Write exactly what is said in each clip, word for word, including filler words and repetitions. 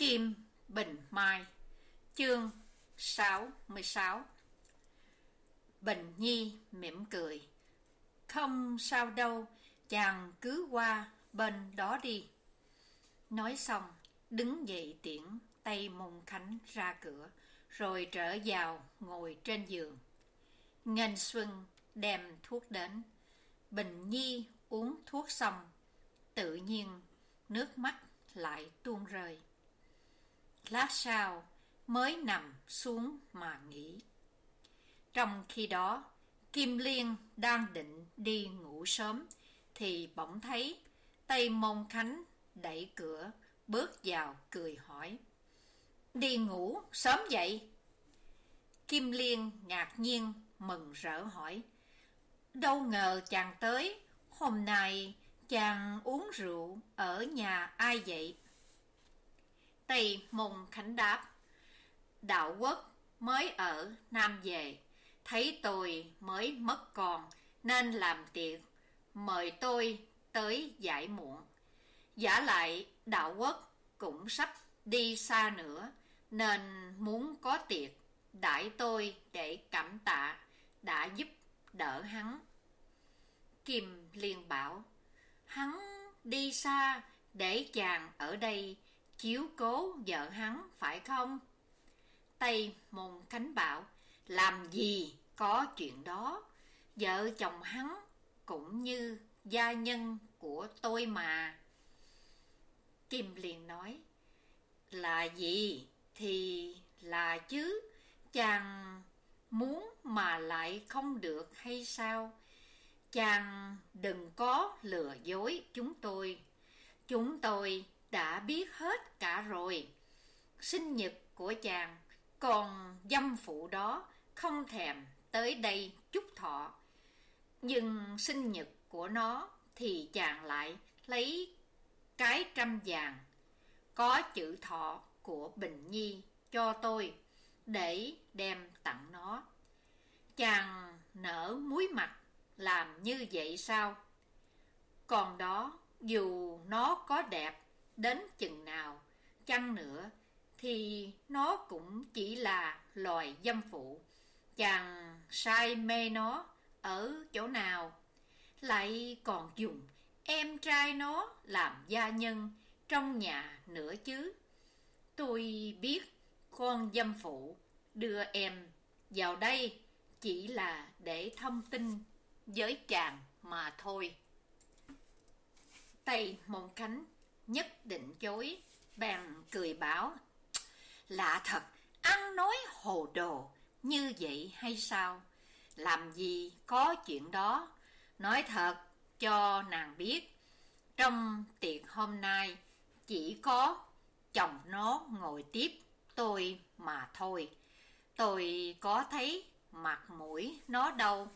Kim Bình Mai. Chương sáu mươi sáu. Bình Nhi mỉm cười. Không sao đâu, chàng cứ qua bên đó đi. Nói xong, đứng dậy tiễn Tây Môn Khánh ra cửa, rồi trở vào ngồi trên giường. Nghênh Xuân đem thuốc đến. Bình Nhi uống thuốc xong, tự nhiên nước mắt lại tuôn rơi. Lát sau mới nằm xuống mà nghỉ. Trong khi đó, Kim Liên đang định đi ngủ sớm thì bỗng thấy Tây Môn Khánh đẩy cửa bước vào cười hỏi: "Đi ngủ sớm vậy?" Kim Liên ngạc nhiên mừng rỡ hỏi: "Đâu ngờ chàng tới, hôm nay chàng uống rượu ở nhà ai vậy?" Tây Môn Khánh đáp: "Đạo Quốc mới ở Nam về, thấy tôi mới mất con nên làm tiệc mời tôi tới giải muộn. Vả lại Đạo Quốc cũng sắp đi xa nữa nên muốn có tiệc đãi tôi để cảm tạ đã giúp đỡ hắn." Kim Liên bảo: "Hắn đi xa để chàng ở đây chiếu cố vợ hắn phải không?" Tây Môn Khánh bảo: "Làm gì có chuyện đó, vợ chồng hắn cũng như gia nhân của tôi mà." Kim Liên nói: "Là gì thì là chứ, chàng muốn mà lại không được hay sao? Chàng đừng có lừa dối chúng tôi. Chúng tôi đã biết hết cả rồi. Sinh nhật của chàng, còn dâm phụ đó không thèm tới đây chúc thọ. Nhưng sinh nhật của nó thì chàng lại lấy cái trăm vàng có chữ thọ của Bình Nhi cho tôi để đem tặng nó. Chàng nở muối mặt làm như vậy sao? Còn đó, dù nó có đẹp đến chừng nào chăng nữa thì nó cũng chỉ là loài dâm phụ. Chàng say mê nó ở chỗ nào? Lại còn dùng em trai nó làm gia nhân trong nhà nữa chứ. Tôi biết con dâm phụ đưa em vào đây chỉ là để thông tin với chàng mà thôi." Tây Môn Khánh nhất định chối, bèn cười bảo: "Lạ thật, ăn nói hồ đồ như vậy hay sao? Làm gì có chuyện đó. Nói thật cho nàng biết, trong tiệc hôm nay chỉ có chồng nó ngồi tiếp tôi mà thôi. Tôi có thấy mặt mũi nó đâu."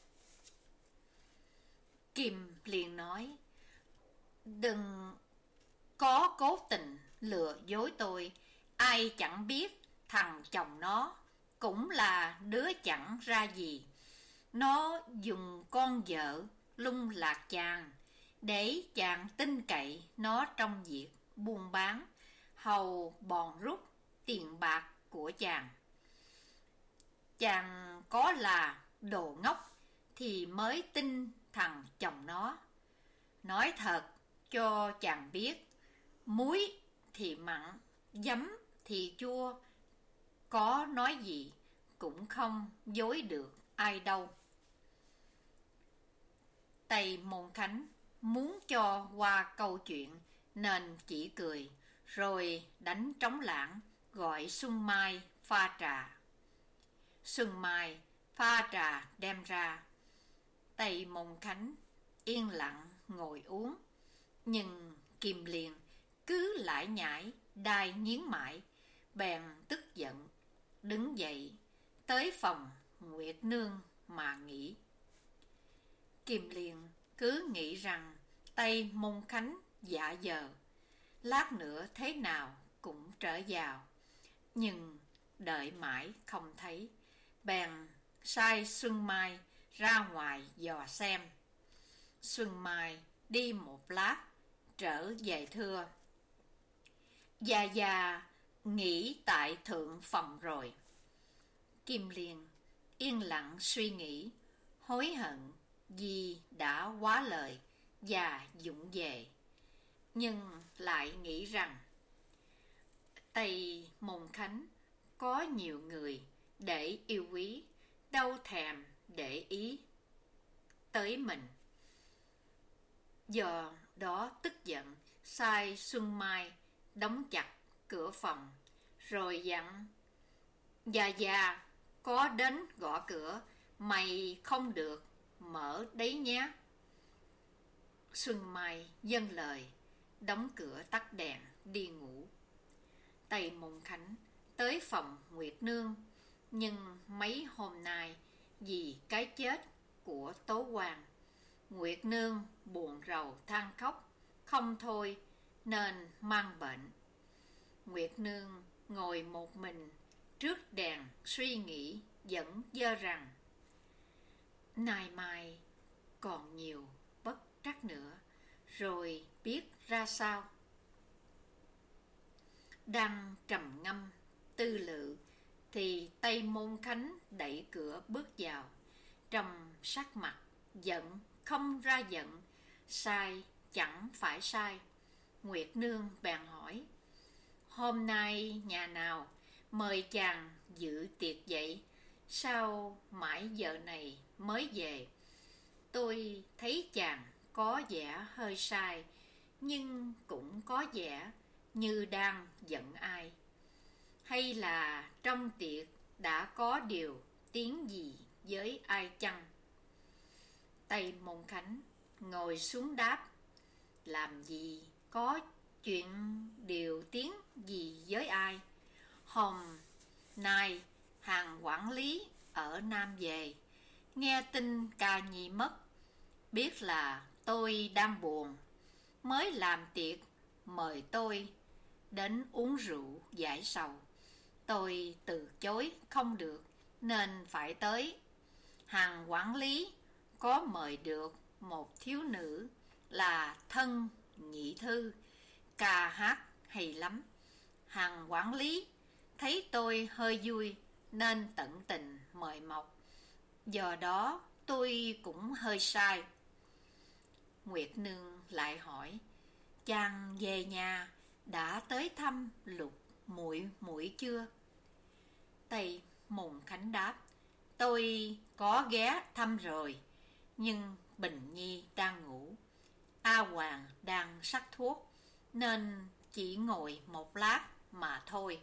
Kim Liên nói: "Đừng có cố tình lừa dối tôi. Ai chẳng biết thằng chồng nó cũng là đứa chẳng ra gì. Nó dùng con vợ lung lạc chàng để chàng tin cậy nó trong việc buôn bán, hầu bòn rút tiền bạc của chàng. Chàng có là đồ ngốc thì mới tin thằng chồng nó. Nói thật cho chàng biết, muối thì mặn, giấm thì chua, có nói gì cũng không dối được ai đâu." Tây Môn Khánh muốn cho qua câu chuyện nên chỉ cười, rồi đánh trống lảng gọi Xuân Mai pha trà. Xuân Mai pha trà đem ra. Tây Môn Khánh yên lặng ngồi uống, nhưng Kim Liên cứ lải nhải đai nghiến mãi, bèn tức giận đứng dậy tới phòng Nguyệt Nương mà nghỉ. Kim Liên cứ nghĩ rằng Tây Môn Khánh dạ giờ, lát nữa thế nào cũng trở vào, nhưng đợi mãi không thấy, bèn sai Xuân Mai ra ngoài dò xem. Xuân Mai đi một lát trở về thưa: Già già nghỉ tại thượng phòng rồi. Kim Liên yên lặng suy nghĩ, hối hận vì đã quá lời và vụng về, nhưng lại nghĩ rằng Tây Môn Khánh có nhiều người để yêu quý, đâu thèm để ý tới mình. Do đó tức giận, sai Xuân Mai đóng chặt cửa phòng, rồi dặn: Già già có đến gõ cửa, mày không được mở đấy nhé. Xuân Mai vâng lời, đóng cửa tắt đèn đi ngủ. Tây Môn Khánh tới phòng Nguyệt Nương, nhưng mấy hôm nay vì cái chết của Tố Hoàng, Nguyệt Nương buồn rầu than khóc không thôi nên mang bệnh. Nguyệt Nương ngồi một mình trước đèn suy nghĩ, vẫn dơ rằng nay mai còn nhiều bất trắc nữa, rồi biết ra sao. Đang trầm ngâm tư lự thì Tây Môn Khánh đẩy cửa bước vào, trong sắc mặt giận không ra giận, sai chẳng phải sai. Nguyệt Nương bèn hỏi: Hôm nay nhà nào mời chàng dự tiệc vậy? Sao mãi giờ này mới về? Tôi thấy chàng có vẻ hơi sai, nhưng cũng có vẻ như đang giận ai. Hay là trong tiệc đã có điều tiếng gì với ai chăng? Tây Môn Khánh ngồi xuống đáp: Làm gì có chuyện điều tiếng gì với ai. Hôm nay hàng quản lý ở Nam về, nghe tin Ca Nhi mất, biết là tôi đang buồn, mới làm tiệc mời tôi đến uống rượu giải sầu. Tôi từ chối không được nên phải tới. Hàng quản lý có mời được một thiếu nữ là Thân Nhị Thư, ca hát hay lắm. Hàng quản lý thấy tôi hơi vui nên tận tình mời mọc, do đó tôi cũng hơi sai. Nguyệt Nương lại hỏi: Chàng về nhà đã tới thăm Lục muội muội chưa? Tây Môn Khánh đáp: Tôi có ghé thăm rồi, nhưng Bình Nhi đang ngủ, A Hoàng đang sắc thuốc, nên chỉ ngồi một lát mà thôi.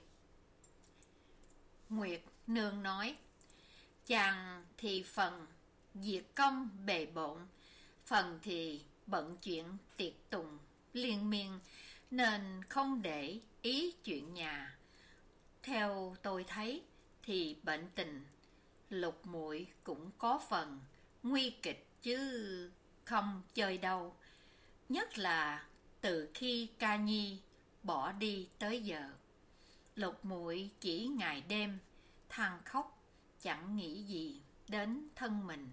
Nguyệt Nương nói: Chàng thì phần việc công bề bộn, phần thì bận chuyện tiệc tùng liên miên, nên không để ý chuyện nhà. Theo tôi thấy thì bệnh tình Lục muội cũng có phần nguy kịch chứ không chơi đâu. Nhất là từ khi Ca Nhi bỏ đi tới giờ, Lục muội chỉ ngày đêm than khóc, chẳng nghĩ gì đến thân mình.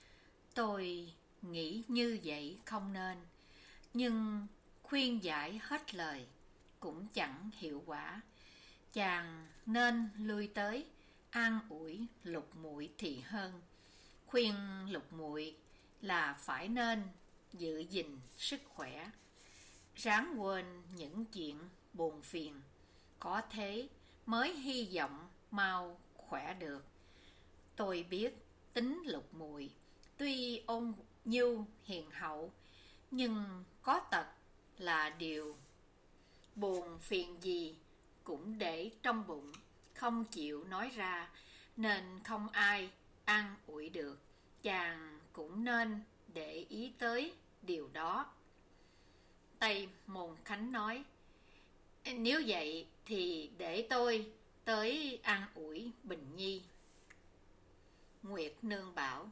Tôi nghĩ như vậy không nên, nhưng khuyên giải hết lời cũng chẳng hiệu quả. Chàng nên lui tới an ủi Lục muội thì hơn. Khuyên Lục muội là phải nên giữ gìn sức khỏe, ráng quên những chuyện buồn phiền, có thế mới hy vọng mau khỏe được. Tôi biết tính Lục muội tuy ôn nhu hiền hậu, nhưng có tật là điều buồn phiền gì cũng để trong bụng, không chịu nói ra, nên không ai an ủi được. Chàng cũng nên để ý tới điều đó. Tây Môn Khánh nói: Nếu vậy thì để tôi tới an ủi Bình Nhi. Nguyệt Nương bảo: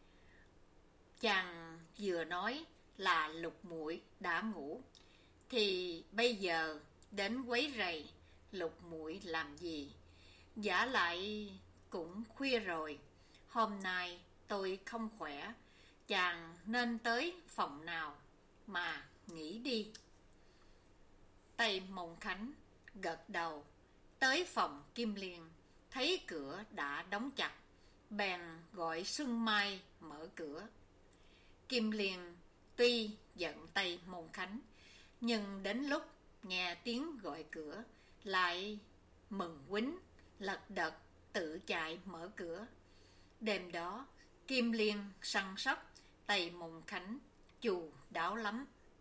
Chàng vừa nói là Lục muội đã ngủ, thì bây giờ đến quấy rầy Lục muội làm gì? Vả lại cũng khuya rồi, hôm nay tôi không khỏe, chàng nên tới phòng nào mà nghỉ đi. Tây Môn Khánh gật đầu. Tới phòng Kim Liên, thấy cửa đã đóng chặt, bèn gọi Xuân Mai mở cửa. Kim Liên tuy giận Tây Môn Khánh, nhưng đến lúc nghe tiếng gọi cửa lại mừng quýnh, lật đật tự chạy mở cửa. Đêm đó Kim Liên săn sóc Tây Môn Khánh chu đáo lắm.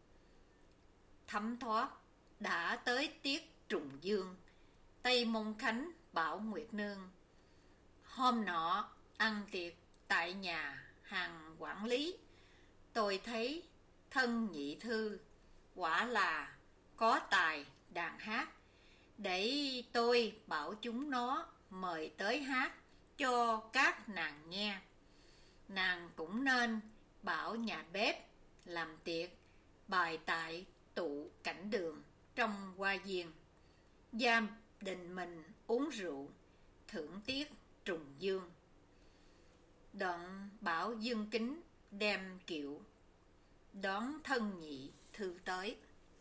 Thấm thoát đã tới tiết trùng dương, Tây Môn Khánh bảo Nguyệt Nương: hôm nọ ăn tiệc tại nhà hàng quản lý, tôi thấy thân nhị thư quả là có tài đàn hát, để tôi bảo chúng nó mời tới hát cho các nàng nghe. Nàng cũng nên bảo nhà bếp làm tiệc bài tại tụ cảnh đường trong hoa viên, gia đình mình uống rượu thưởng tiết trùng dương. Đoạn bảo Dương Kính đem kiệu đón thân nhị thư tới.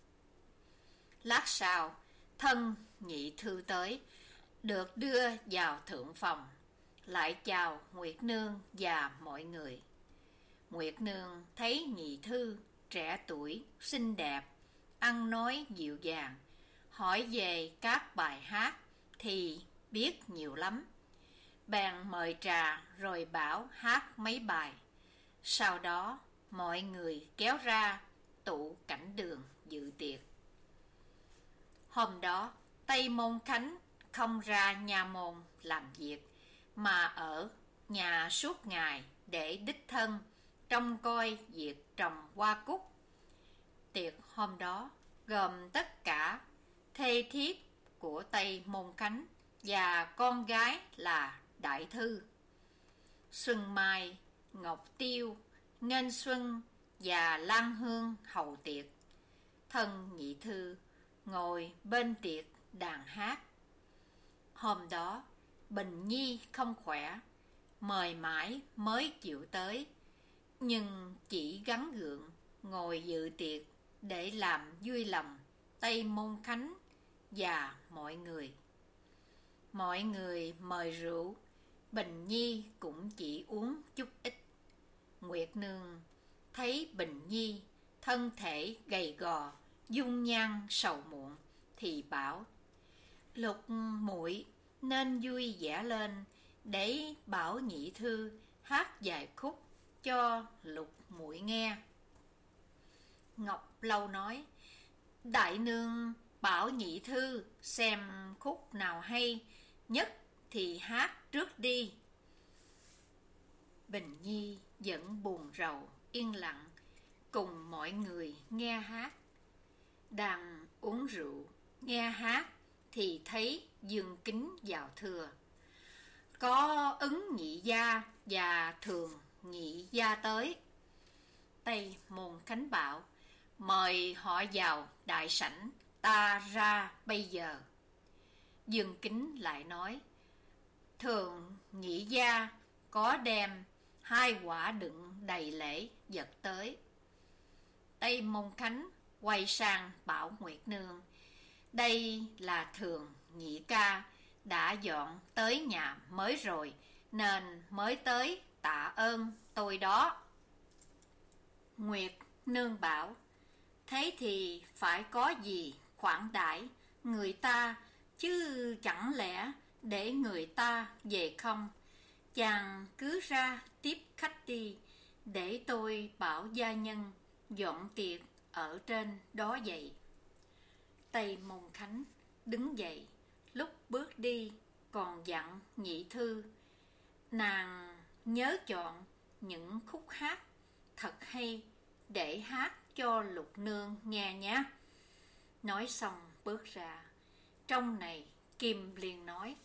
Lát sau thân nhị thư tới, được đưa vào thượng phòng, lại chào Nguyệt Nương và mọi người. Nguyệt Nương thấy nhị thư trẻ tuổi, xinh đẹp, ăn nói dịu dàng, hỏi về các bài hát thì biết nhiều lắm. Bèn mời trà rồi bảo hát mấy bài. Sau đó mọi người kéo ra tụ cảnh đường dự tiệc. Hôm đó Tây Môn Khánh không ra nhà môn làm việc, mà ở nhà suốt ngày để đích thân trông coi việc trồng hoa cúc. Tiệc hôm đó gồm tất cả thê thiếp của Tây Môn Khánh và con gái là Đại Thư. Xuân Mai, Ngọc Tiêu, Nghênh Xuân và Lan Hương hầu tiệc. Thân nhị thư ngồi bên tiệc đàn hát. Hôm đó Bình Nhi không khỏe, mời mãi mới chịu tới, nhưng chỉ gắng gượng ngồi dự tiệc để làm vui lòng Tây Môn Khánh và mọi người. Mọi người mời rượu, Bình Nhi cũng chỉ uống chút ít. Nguyệt Nương thấy Bình Nhi thân thể gầy gò, dung nhan sầu muộn, thì bảo: Lục muội nên vui vẻ lên, để bảo nhị thư hát vài khúc cho Lục muội nghe. Ngọc Lâu nói: Đại nương bảo nhị thư xem khúc nào hay nhất thì hát trước đi. Bình Nhi vẫn buồn rầu yên lặng cùng mọi người nghe hát. Đang uống rượu nghe hát thì thấy Dương Kính vào thưa: Có Ứng nhị gia và Thường nhị gia tới. Tây Môn Khánh bảo: Mời họ vào đại sảnh, ta ra bây giờ. Dương Kính lại nói: Thường nhị gia có đem hai quả đựng đầy lễ vật tới. Tây Môn Khánh quay sang bảo Nguyệt Nương: Đây là Thường nhị ca đã dọn tới nhà mới rồi, nên mới tới tạ ơn tôi đó. Nguyệt Nương bảo: Thế thì phải có gì khoản đãi người ta, chứ chẳng lẽ để người ta về không? Chàng cứ ra tiếp khách đi, để tôi bảo gia nhân dọn tiệc ở trên đó vậy. Tây Môn Khánh đứng dậy, lúc bước đi còn dặn nhị thư: Nàng nhớ chọn những khúc hát thật hay để hát cho Lục nương nghe nhé. Nói xong bước ra. Trong này Kim Liên nói: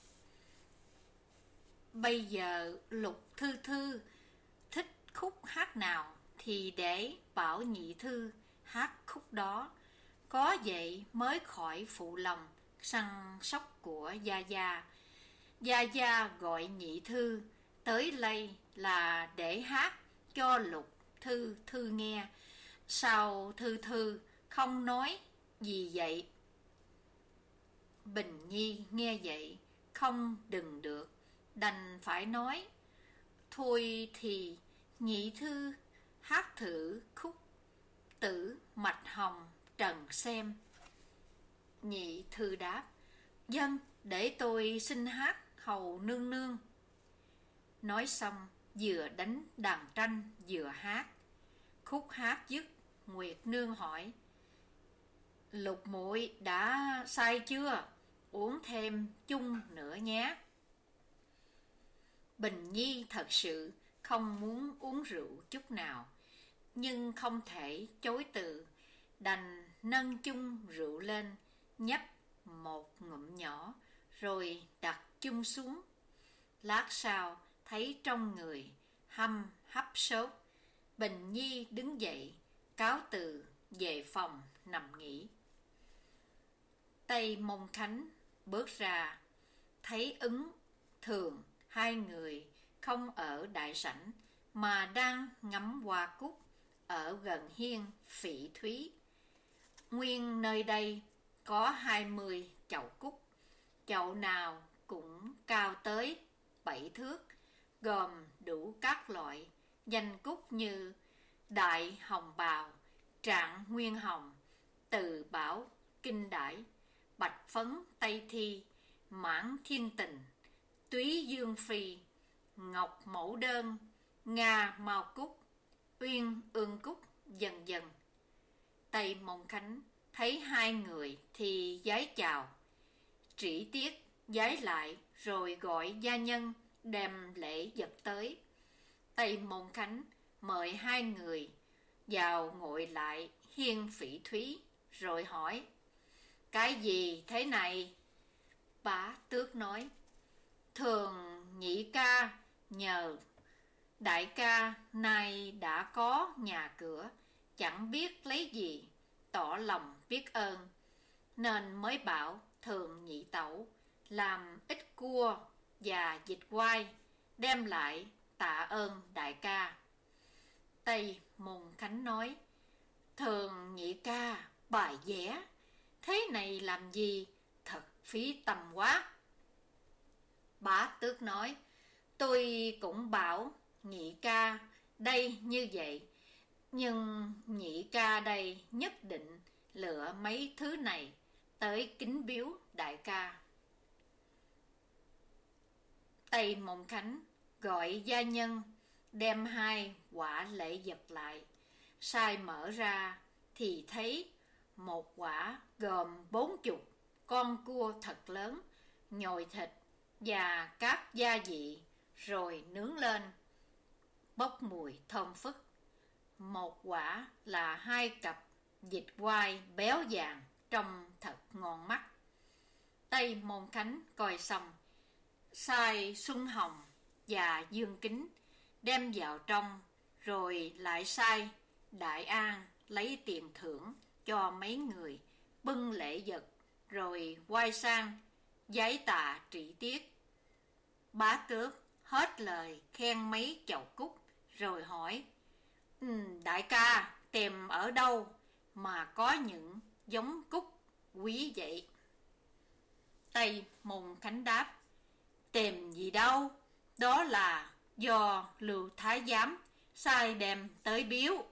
Bây giờ Lục thư thư thích khúc hát nào thì để bảo nhị thư hát khúc đó, có vậy mới khỏi phụ lòng săn sóc của gia gia. Gia gia gọi nhị thư tới đây là để hát cho Lục thư thư nghe. Sao thư thư không nói gì vậy? Bình Nhi nghe vậy không đừng được, đành phải nói: thôi thì nhị thư hát thử khúc Tử Mạch Hồng trần xem. Nhị thư đáp: Dân, để tôi xin hát hầu nương nương. Nói xong vừa đánh đàn tranh vừa hát. Khúc hát dứt, Nguyệt Nương hỏi: Lục muội đã say chưa? Uống thêm chung nữa nhé. Bình Nhi thật sự không muốn uống rượu chút nào, nhưng không thể chối từ, đành nâng chung rượu lên, nhấp một ngụm nhỏ, rồi đặt chung xuống. Lát sau thấy trong người hăm hấp sốt, Bình Nhi đứng dậy, cáo từ về phòng nằm nghỉ. Tây Môn Khánh bước ra, thấy Ứng, Thường hai người không ở đại sảnh mà đang ngắm hoa cúc ở gần hiên Phỉ Thúy. Nguyên nơi đây có hai mươi chậu cúc, chậu nào cũng cao tới bảy thước, gồm đủ các loại danh cúc như Đại Hồng Bào, Trạng Nguyên Hồng, Từ Bảo Kinh Đãi, Bạch Phấn Tây Thi, Mãn Thiên Tình, Túy Dương Phi, Ngọc Mẫu Đơn, Nga Mao Cúc, Uyên Ương Cúc, dần dần. Tây Môn Khánh thấy hai người thì vái chào, Trĩ Tiết vái lại rồi gọi gia nhân đem lễ vật tới. Tây Môn Khánh mời hai người vào ngồi lại hiên Phỉ Thúy, rồi hỏi: Cái gì thế này? Bá Tước nói: Thường nhị ca nhờ đại ca nay đã có nhà cửa, chẳng biết lấy gì tỏ lòng biết ơn, nên mới bảo Thường nhị tẩu làm ít cua và vịt quay đem lại tạ ơn đại ca. Tây Môn Khánh nói: Thường nhị ca bài vẽ thế này làm gì, thật phí tầm quá. Bá Tước nói: Tôi cũng bảo nhị ca đây như vậy, nhưng nhị ca đây nhất định lựa mấy thứ này tới kính biếu đại ca. Tây Môn Khánh gọi gia nhân đem hai quả lễ vật lại, sai mở ra thì thấy một quả gồm bốn chục con cua thật lớn, nhồi thịt và các gia vị rồi nướng lên, bốc mùi thơm phức. Một quả là hai cặp vịt quay béo vàng, trông thật ngon mắt. Tây Môn Khánh coi xong, sai Xuân Hồng và Dương Kính đem vào trong, rồi lại sai Đại An lấy tiền thưởng cho mấy người bưng lễ vật, rồi quay sang vái tạ Trĩ Tiết. Bá Tước hết lời khen mấy chậu cúc, rồi hỏi: ừ, đại ca tìm ở đâu mà có những giống cúc quý vậy? Tây Môn Khánh đáp: Tìm gì đâu, đó là do Lưu Thái Giám sai đem tới biếu.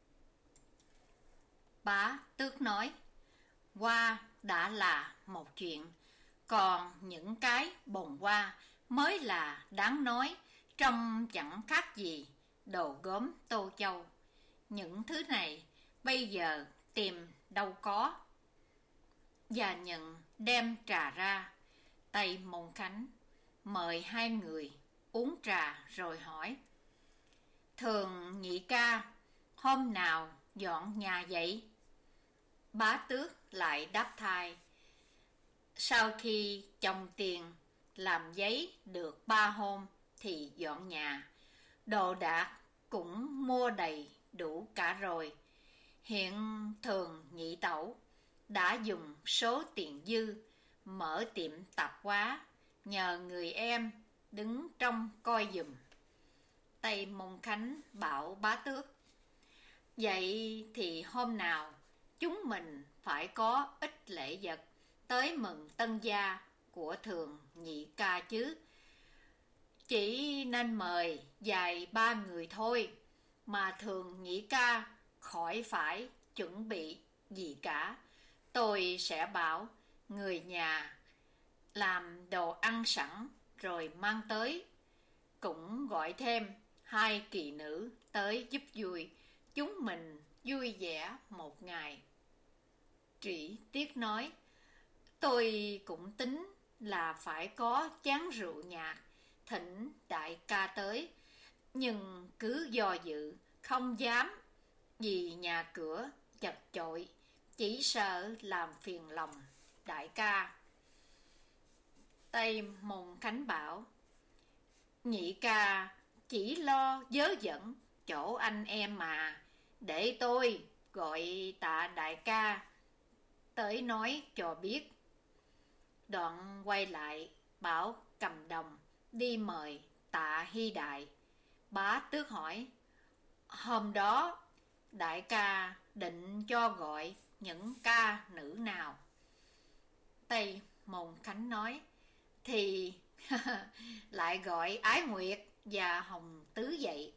Bá Tước nói: Hoa đã là một chuyện, còn những cái bồn hoa mới là đáng nói, trông chẳng khác gì đồ gốm Tô Châu. Những thứ này bây giờ tìm đâu có. Và nhận đem trà ra. Tây Môn Khánh mời hai người uống trà rồi hỏi: Thường nhị ca hôm nào dọn nhà vậy? Bá Tước lại đáp thay: Sau khi chồng tiền làm giấy được ba hôm thì dọn nhà. Đồ đạc cũng mua đầy đủ cả rồi. Hiện Thường nhị tẩu đã dùng số tiền dư mở tiệm tạp hóa, nhờ người em đứng trông coi giùm. Tây Môn Khánh bảo Bá Tước: Vậy thì hôm nào chúng mình phải có ít lễ vật tới mừng tân gia của Thường Nhị Ca chứ. Chỉ nên mời vài ba người thôi, mà Thường Nhị Ca khỏi phải chuẩn bị gì cả. Tôi sẽ bảo người nhà làm đồ ăn sẵn rồi mang tới. Cũng gọi thêm hai kỳ nữ tới giúp vui, chúng mình vui vẻ một ngày. Trĩ Tiết nói, tôi cũng tính là phải có chén rượu nhạt thỉnh đại ca tới, nhưng cứ do dự không dám, vì nhà cửa chật chội, chỉ sợ làm phiền lòng đại ca. Tây Môn Khánh bảo, Nhị ca chỉ lo vớ vẩn chỗ anh em mà, để tôi gọi Tạ đại ca tới nói cho biết. Đoạn quay lại bảo Cầm Đồng đi mời Tạ Hy Đại. Bá Tước hỏi, hôm đó đại ca định cho gọi những ca nữ nào? Tây Môn Khánh nói, thì lại gọi Ái Nguyệt và Hồng Tứ dậy.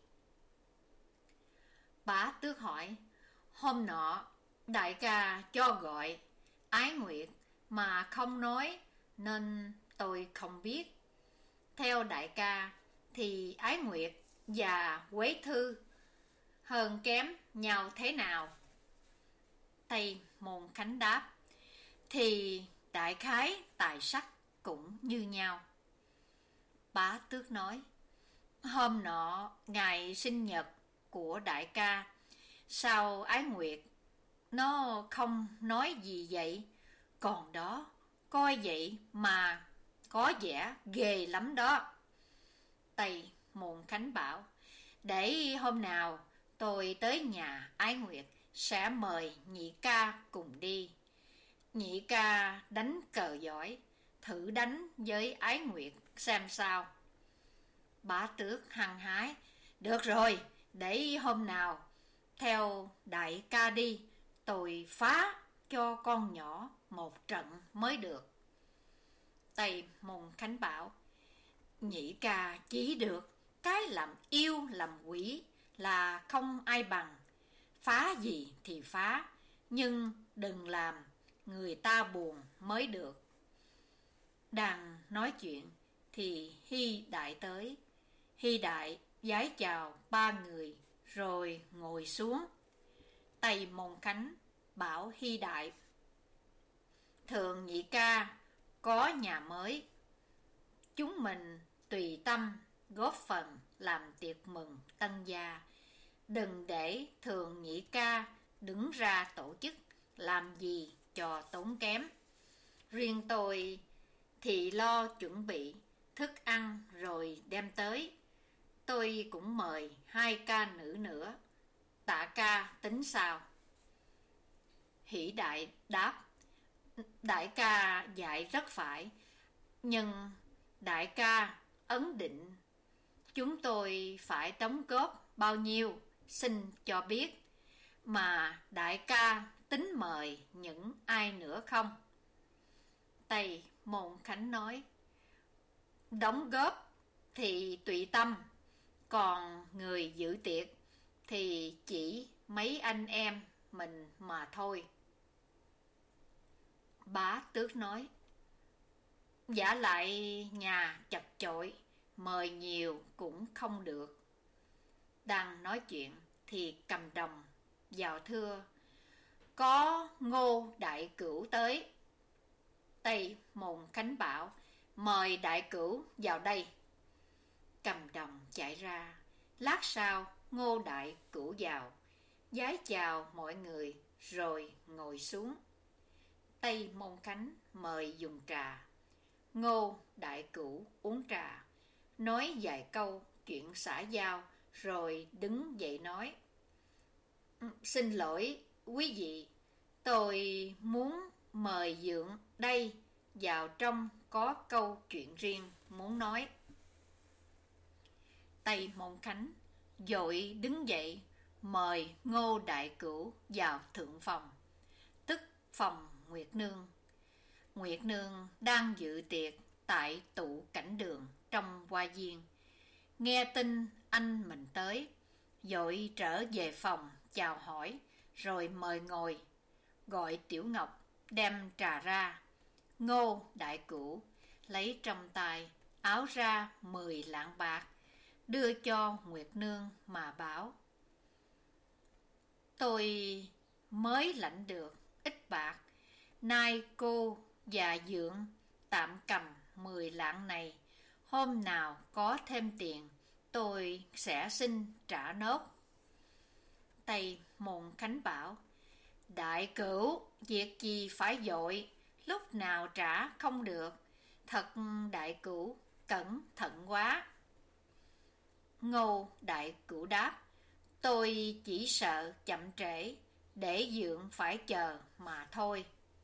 Bá Tước hỏi, hôm nọ đại ca cho gọi Ái Nguyệt mà không nói, nên tôi không biết. Theo đại ca thì Ái Nguyệt và Quế Thư hơn kém nhau thế nào? Tây Môn Khánh đáp, thì đại khái tài sắc cũng như nhau. Bá Tước nói, hôm nọ ngày sinh nhật của đại ca, sao Ái Nguyệt nó không nói gì vậy? Còn đó, coi vậy mà có vẻ ghê lắm đó. Tây Môn Khánh bảo, để hôm nào tôi tới nhà Ái Nguyệt sẽ mời Nhị ca cùng đi. Nhị ca đánh cờ giỏi, thử đánh với Ái Nguyệt xem sao. Bá Tước hăng hái, được rồi, để hôm nào theo đại ca đi, tôi phá cho con nhỏ một trận mới được. Tây Môn Khánh bảo, Nhị ca chỉ được cái làm yêu làm quỷ là không ai bằng. Phá gì thì phá, nhưng đừng làm người ta buồn mới được. Đang nói chuyện thì Hy Đại tới. Hy Đại vái chào ba người rồi ngồi xuống. Tây Môn Khánh bảo Hy Đại, Thường Nhị ca có nhà mới, chúng mình tùy tâm góp phần làm tiệc mừng tân gia. Đừng để Thường Nhị ca đứng ra tổ chức làm gì cho tốn kém. Riêng tôi thì lo chuẩn bị thức ăn rồi đem tới. Tôi cũng mời hai ca nữ nữa. Tạ ca tính sao? Hỷ Đại đáp, đại ca dạy rất phải, nhưng đại ca ấn định chúng tôi phải đóng góp bao nhiêu, xin cho biết. Mà đại ca tính mời những ai nữa không? Tây Môn Khánh nói, đóng góp thì tùy tâm, còn người dự tiệc thì chỉ mấy anh em mình mà thôi. Bá Tước nói, vả lại nhà chật chội, mời nhiều cũng không được. Đang nói chuyện thì Cầm Đồng vào thưa, có Ngô Đại Cửu tới. Tây Môn Khánh bảo, mời Đại Cửu vào đây. Cầm Đồng chạy ra. Lát sau Ngô Đại Cửu vào, vái chào mọi người rồi ngồi xuống. Tây Môn Khánh mời dùng trà. Ngô Đại Cửu uống trà, nói vài câu chuyện xã giao rồi đứng dậy nói, xin lỗi quý vị, tôi muốn mời Dượng đây vào trong có câu chuyện riêng muốn nói. Tây Môn Khánh vội đứng dậy mời Ngô Đại Cửu vào thượng phòng, tức phòng Nguyệt Nương. Nguyệt Nương đang dự tiệc tại tụ cảnh đường trong hoa viên. Nghe tin anh mình tới, vội trở về phòng chào hỏi, rồi mời ngồi. Gọi Tiểu Ngọc đem trà ra. Ngô đại cửu lấy trong tay áo ra mười lạng bạc, đưa cho Nguyệt Nương mà bảo: tôi mới lãnh được ít bạc, nay cô và dượng tạm cầm mười lạng này, hôm nào có thêm tiền tôi sẽ xin trả nốt. Tây Môn Khánh bảo: đại cửu, việc gì phải vội, lúc nào trả không được, thật đại cửu cẩn thận quá. Ngô đại cửu đáp: tôi chỉ sợ chậm trễ, để dượng phải chờ mà thôi.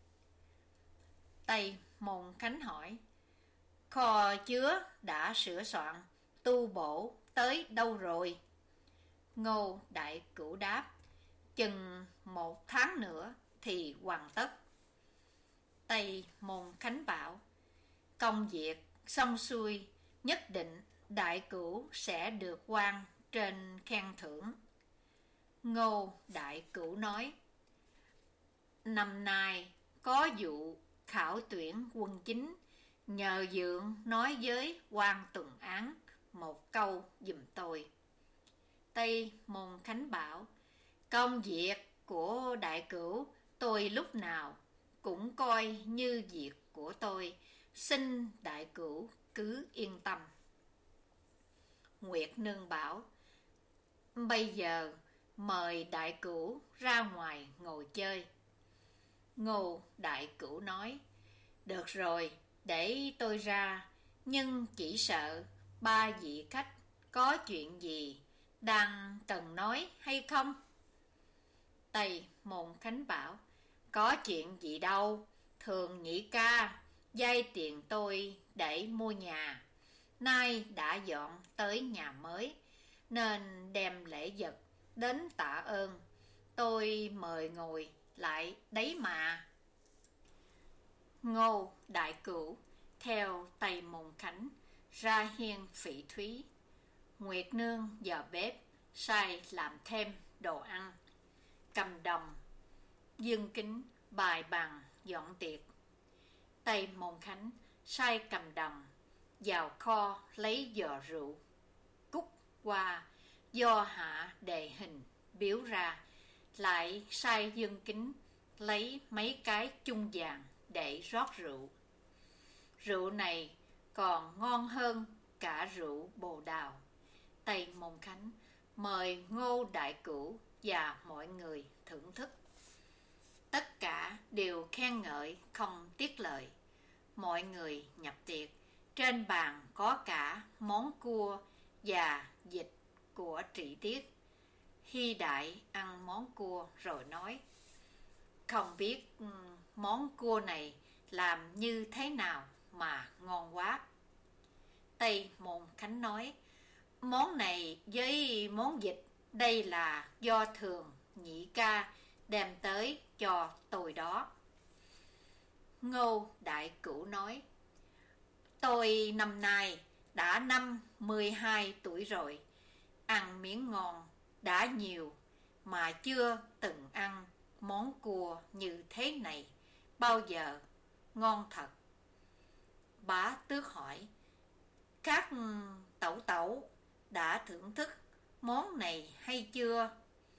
Tây Môn Khánh hỏi: kho chứa đã sửa soạn, tu bổ tới đâu rồi? Ngô đại cửu đáp: chừng một tháng nữa thì hoàn tất. Tây Môn Khánh bảo: công việc xong xuôi, nhất định đại cửu sẽ được quan trên khen thưởng. Ngô đại cửu nói: năm nay có vụ khảo tuyển quân chính, nhờ dượng nói với quan tuần án một câu giùm tôi. Tây Môn Khánh bảo: công việc của đại cửu tôi lúc nào cũng coi như việc của tôi, xin đại cửu cứ yên tâm. Nguyệt Nương bảo: bây giờ mời đại cửu ra ngoài ngồi chơi. Ngô đại cửu nói: được rồi, để tôi ra, nhưng chỉ sợ ba vị khách có chuyện gì đang cần nói hay không? Tây Môn Khánh bảo: có chuyện gì đâu, thường nhị ca vay tiền tôi để mua nhà, nay đã dọn tới nhà mới, nên đem lễ vật đến tạ ơn, tôi mời ngồi lại đấy mà. Ngô đại cửu theo Tây Môn Khánh ra hiên Phỉ Thúy. Nguyệt Nương vào bếp sai làm thêm đồ ăn. Cầm Đồng, Dương Kính bài bàn dọn tiệc. Tây Môn Khánh sai Cầm Đồng vào kho lấy giò rượu, cúc qua do hạ đề hình biếu ra, lại sai Dương Kính lấy mấy cái chung vàng để rót rượu. Rượu này còn ngon hơn cả rượu bồ đào. Tây Môn Khánh mời Ngô đại cửu và mọi người thưởng thức. Tất cả đều khen ngợi không tiếc lời. Mọi người nhập tiệc, trên bàn có cả món cua và vịt của Trị Tiết. Hy Đại ăn món cua rồi nói: không biết món cua này làm như thế nào mà ngon quá. Tây Môn Khánh nói: món này với món vịt đây là do thường nhị ca đem tới cho tôi đó. Ngô đại cửu nói: tôi năm nay đã năm mươi hai tuổi rồi, ăn miếng ngon đã nhiều mà chưa từng ăn món cua như thế này bao giờ, ngon thật. Bá Tước hỏi: các tẩu tẩu đã thưởng thức món này hay chưa?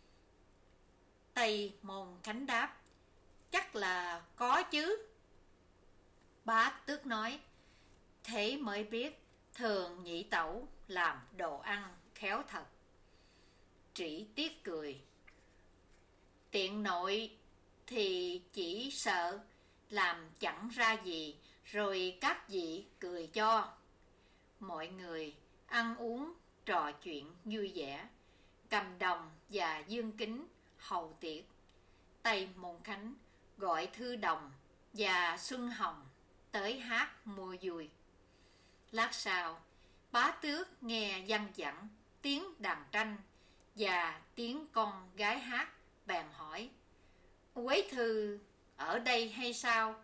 Tây Môn Khánh đáp: chắc là có chứ. Bá Tước nói: thế mới biết thường nhị tẩu làm đồ ăn khéo thật. Trị Tiết cười: tiện nội thì chỉ sợ làm chẳng ra gì, rồi các vị cười cho. Mọi người ăn uống trò chuyện vui vẻ. Cầm Đồng và Dương Kính hầu tiệc. Tây Môn Khánh gọi Thư Đồng và Xuân Hồng tới hát mua vui. Lát sau, Bá Tước nghe văng vẳng tiếng đàn tranh và tiếng con gái hát, bèn hỏi: Quế Thư ở đây hay sao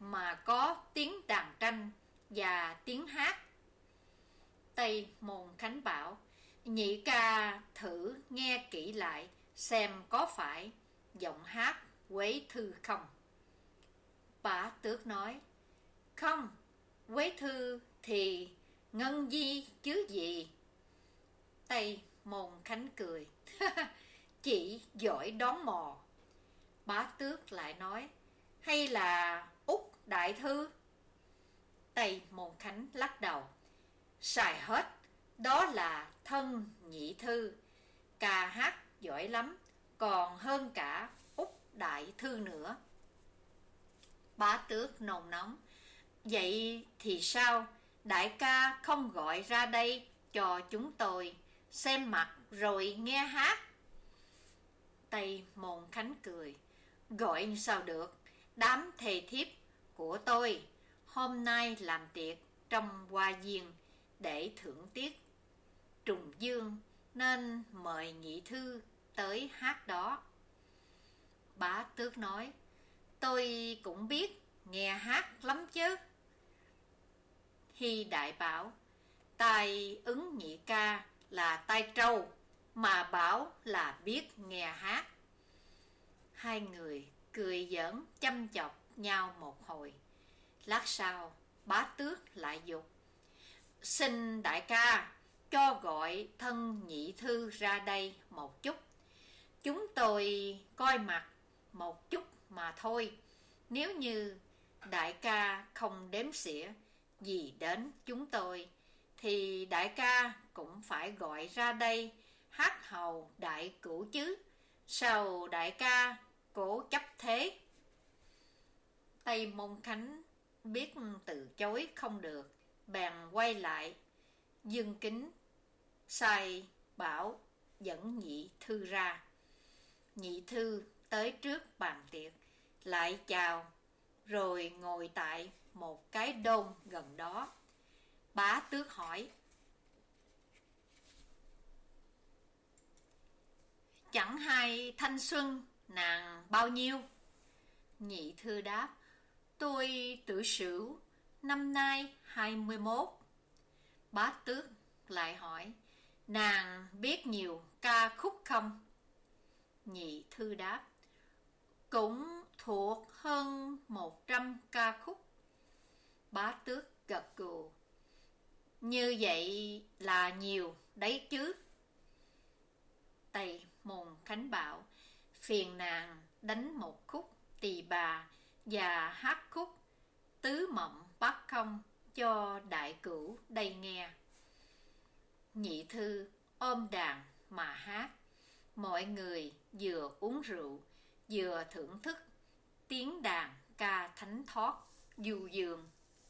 mà có tiếng đàn tranh và tiếng hát. Tây Môn Khánh bảo: nhị ca thử nghe kỹ lại xem có phải giọng hát Quế Thư không. Bá Tước nói: không, Quế Thư thì ngân di chứ gì. Tây Môn Khánh cười: chị giỏi đoán mò. Bá Tước lại nói: hay là Út Đại Thư? Tây Môn Khánh lắc đầu: sai hết, đó là thân nhị thư, ca hát giỏi lắm, còn hơn cả Út Đại Thư nữa. Bá Tước nồng nóng: vậy thì sao đại ca không gọi ra đây cho chúng tôi xem mặt rồi nghe hát? Tây Môn Khánh cười: gọi sao được, đám thề thiếp của tôi hôm nay làm tiệc trong hoa viên để thưởng tiết trùng dương, nên mời nhị thư tới hát đó. Bá Tước nói: tôi cũng biết nghe hát lắm chứ. Hy Đại bảo: tai ứng nhị ca là tai trâu, mà bảo là biết nghe hát. Hai người cười giỡn chăm chọc nhau một hồi. Lát sau, Bá Tước lại dục: xin đại ca cho gọi thân nhị thư ra đây một chút, chúng tôi coi mặt một chút mà thôi. Nếu như đại ca không đếm xỉa gì đến chúng tôi, thì đại ca cũng phải gọi ra đây hát hầu đại cửu chứ, sao đại ca cố chấp thế? Tây Môn Khánh biết từ chối không được, bèn quay lại dương kính sai bảo dẫn nhị thư ra. Nhị thư tới trước bàn tiệc, lại chào, rồi ngồi tại một cái đôn gần đó. Bá Tước hỏi: chẳng hay thanh xuân nàng bao nhiêu? Nhị thư đáp: tôi Tử Sửu, năm nay hai mươi mốt. Bá Tước lại hỏi: nàng biết nhiều ca khúc không? Nhị thư đáp: cũng thuộc hơn một trăm ca khúc. Bá Tước gật gù: như vậy là nhiều đấy chứ. Tây Môn Khánh bảo: phiền nàng đánh một khúc tỳ bà và hát khúc tứ mộng bát không cho đại cửu đây nghe. Nhị thư ôm đàn mà hát, mọi người vừa uống rượu vừa thưởng thức tiếng đàn ca thánh thót du dương.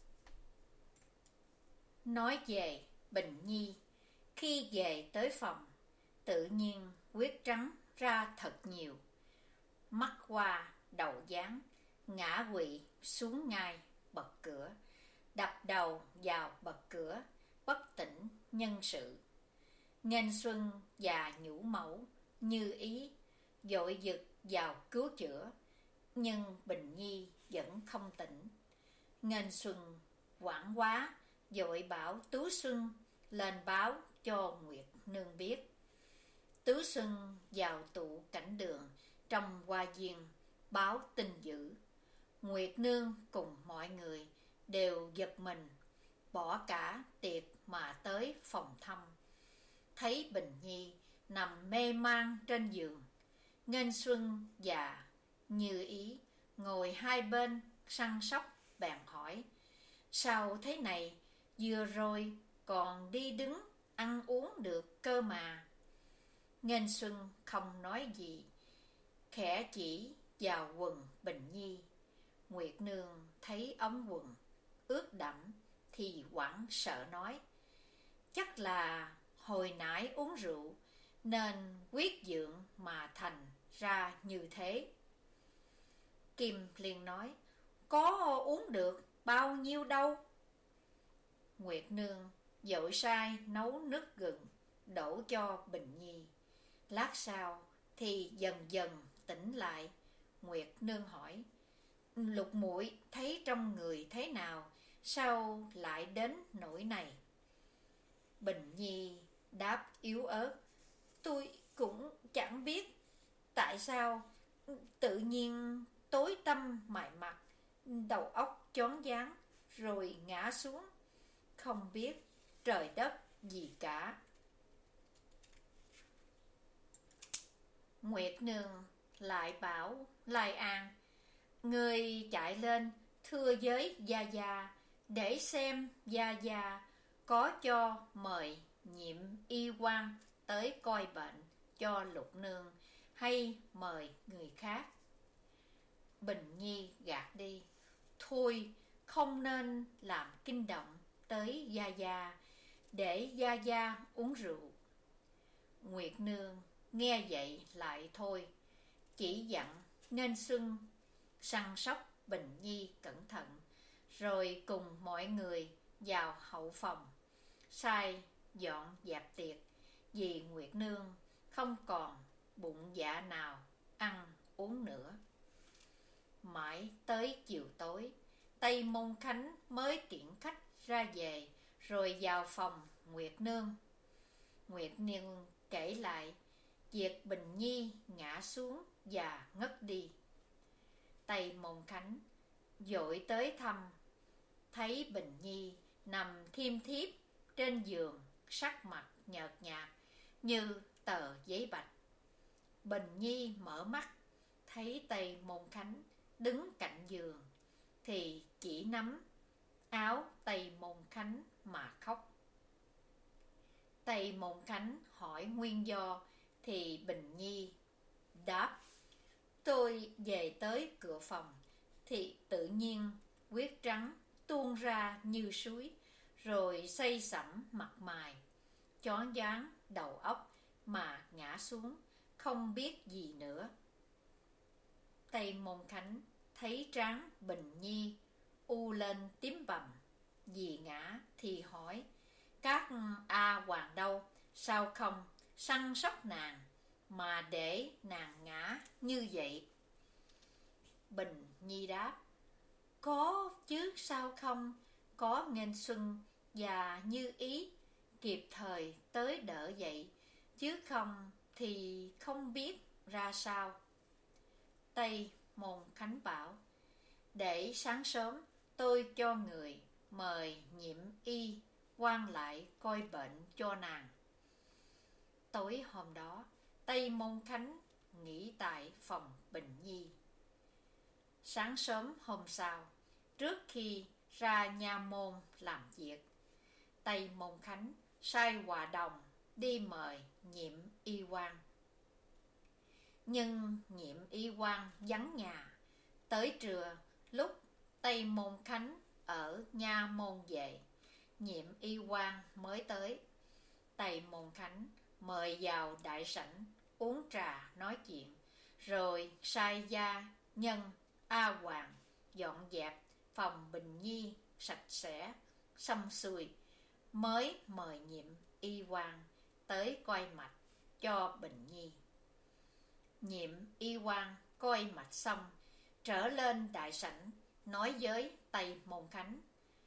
Nói về Bình Nhi, khi về tới phòng, tự nhiên huyết trắng ra thật nhiều. Mắt qua đầu dáng, ngã quỵ xuống ngay bậc cửa, đập đầu vào bậc cửa, bất tỉnh nhân sự. Nghênh Xuân và nhũ mẫu như ý vội giật vào cứu chữa, nhưng Bình Nhi vẫn không tỉnh. Nghênh Xuân hoảng quá, vội bảo Tú Xuân lên báo cho Nguyệt Nương biết. Tú Xuân vào tụ cảnh đường trong hoa viên báo tin dữ. Nguyệt Nương cùng mọi người đều giật mình, bỏ cả tiệc mà tới phòng thăm. Thấy Bình Nhi nằm mê man trên giường, Nghênh Xuân và Như Ý ngồi hai bên săn sóc, bèn hỏi: sao thế này, vừa rồi còn đi đứng ăn uống được cơ mà? Nghênh Xuân không nói gì, khẽ chỉ vào quần Bình Nhi. Nguyệt Nương thấy ống quần ướt đẫm thì hoảng sợ nói: chắc là hồi nãy uống rượu nên quyết dượng mà thành ra như thế. Kim liền nói: có uống được bao nhiêu đâu. Nguyệt Nương vội sai nấu nước gừng đổ cho Bình Nhi. Lát sau thì dần dần tỉnh lại. Nguyệt Nương hỏi: Lục Muội thấy trong người thế nào, sao lại đến nỗi này? Bình Nhi đáp yếu ớt: Tôi cũng chẳng biết tại sao, tự nhiên tối tăm mải mặt, đầu óc choáng váng, rồi ngã xuống, không biết trời đất gì cả. Nguyệt Nương lại bảo Lai An: Người chạy lên thưa với Gia Gia, để xem Gia Gia có cho mời nhiệm y quan tới coi bệnh cho Lục Nương, hay mời người khác. Bình Nhi gạt đi: Thôi, không nên làm kinh động tới Gia Gia, để Gia Gia uống rượu. Nguyệt Nương nghe vậy lại thôi, chỉ dặn Nghênh Xuân săn sóc Bình Nhi cẩn thận, rồi cùng mọi người vào hậu phòng, sai dọn dẹp tiệc, vì Nguyệt Nương không còn bụng dạ nào ăn uống nữa. Mãi tới chiều tối, Tây Môn Khánh mới tiễn khách ra về, rồi vào phòng Nguyệt Nương. Nguyệt Nương kể lại việc Bình Nhi ngã xuống và ngất đi. Tây Môn Khánh vội tới thăm, thấy Bình Nhi nằm thiêm thiếp trên giường, sắc mặt nhợt nhạt như tờ giấy bạch. Bình Nhi mở mắt, thấy Tây Môn Khánh đứng cạnh giường, thì chỉ nắm áo Tây Môn Khánh mà khóc. Tây Môn Khánh hỏi nguyên do, thì Bình Nhi đáp: Tôi về tới cửa phòng, thì tự nhiên huyết trắng tuôn ra như suối, rồi xây sẩm mặt mày, choáng váng đầu óc mà ngã xuống, không biết gì nữa. Tây Môn Khánh thấy trán Bình Nhi u lên tím bầm vì ngã, thì hỏi: Các A Hoàng đâu, sao không săn sóc nàng, mà để nàng ngã như vậy? Bình Nhi đáp: Có chứ sao không, có Nghênh Xuân và Như Ý kịp thời tới đỡ vậy, chứ không thì không biết ra sao. Tây Môn Khánh bảo: Để sáng sớm tôi cho người mời nhiệm y quan lại coi bệnh cho nàng. Tối hôm đó, Tây Môn Khánh nghỉ tại phòng Bình Nhi. Sáng sớm hôm sau, trước khi ra nha môn làm việc, Tây Môn Khánh sai Hòa Đồng đi mời nhiệm y quan. Nhưng nhiệm y quan vắng nhà. Tới trưa, lúc Tây Môn Khánh ở nha môn về, nhiệm y quan mới tới. Tây Môn Khánh mời vào đại sảnh uống trà nói chuyện, rồi sai gia nhân A Hoàng dọn dẹp phòng Bình Nhi sạch sẽ xong xuôi, mới mời nhiệm y quan tới coi mạch cho Bình Nhi. Nhiệm y quan coi mạch xong, trở lên đại sảnh nói với Tây Môn Khánh: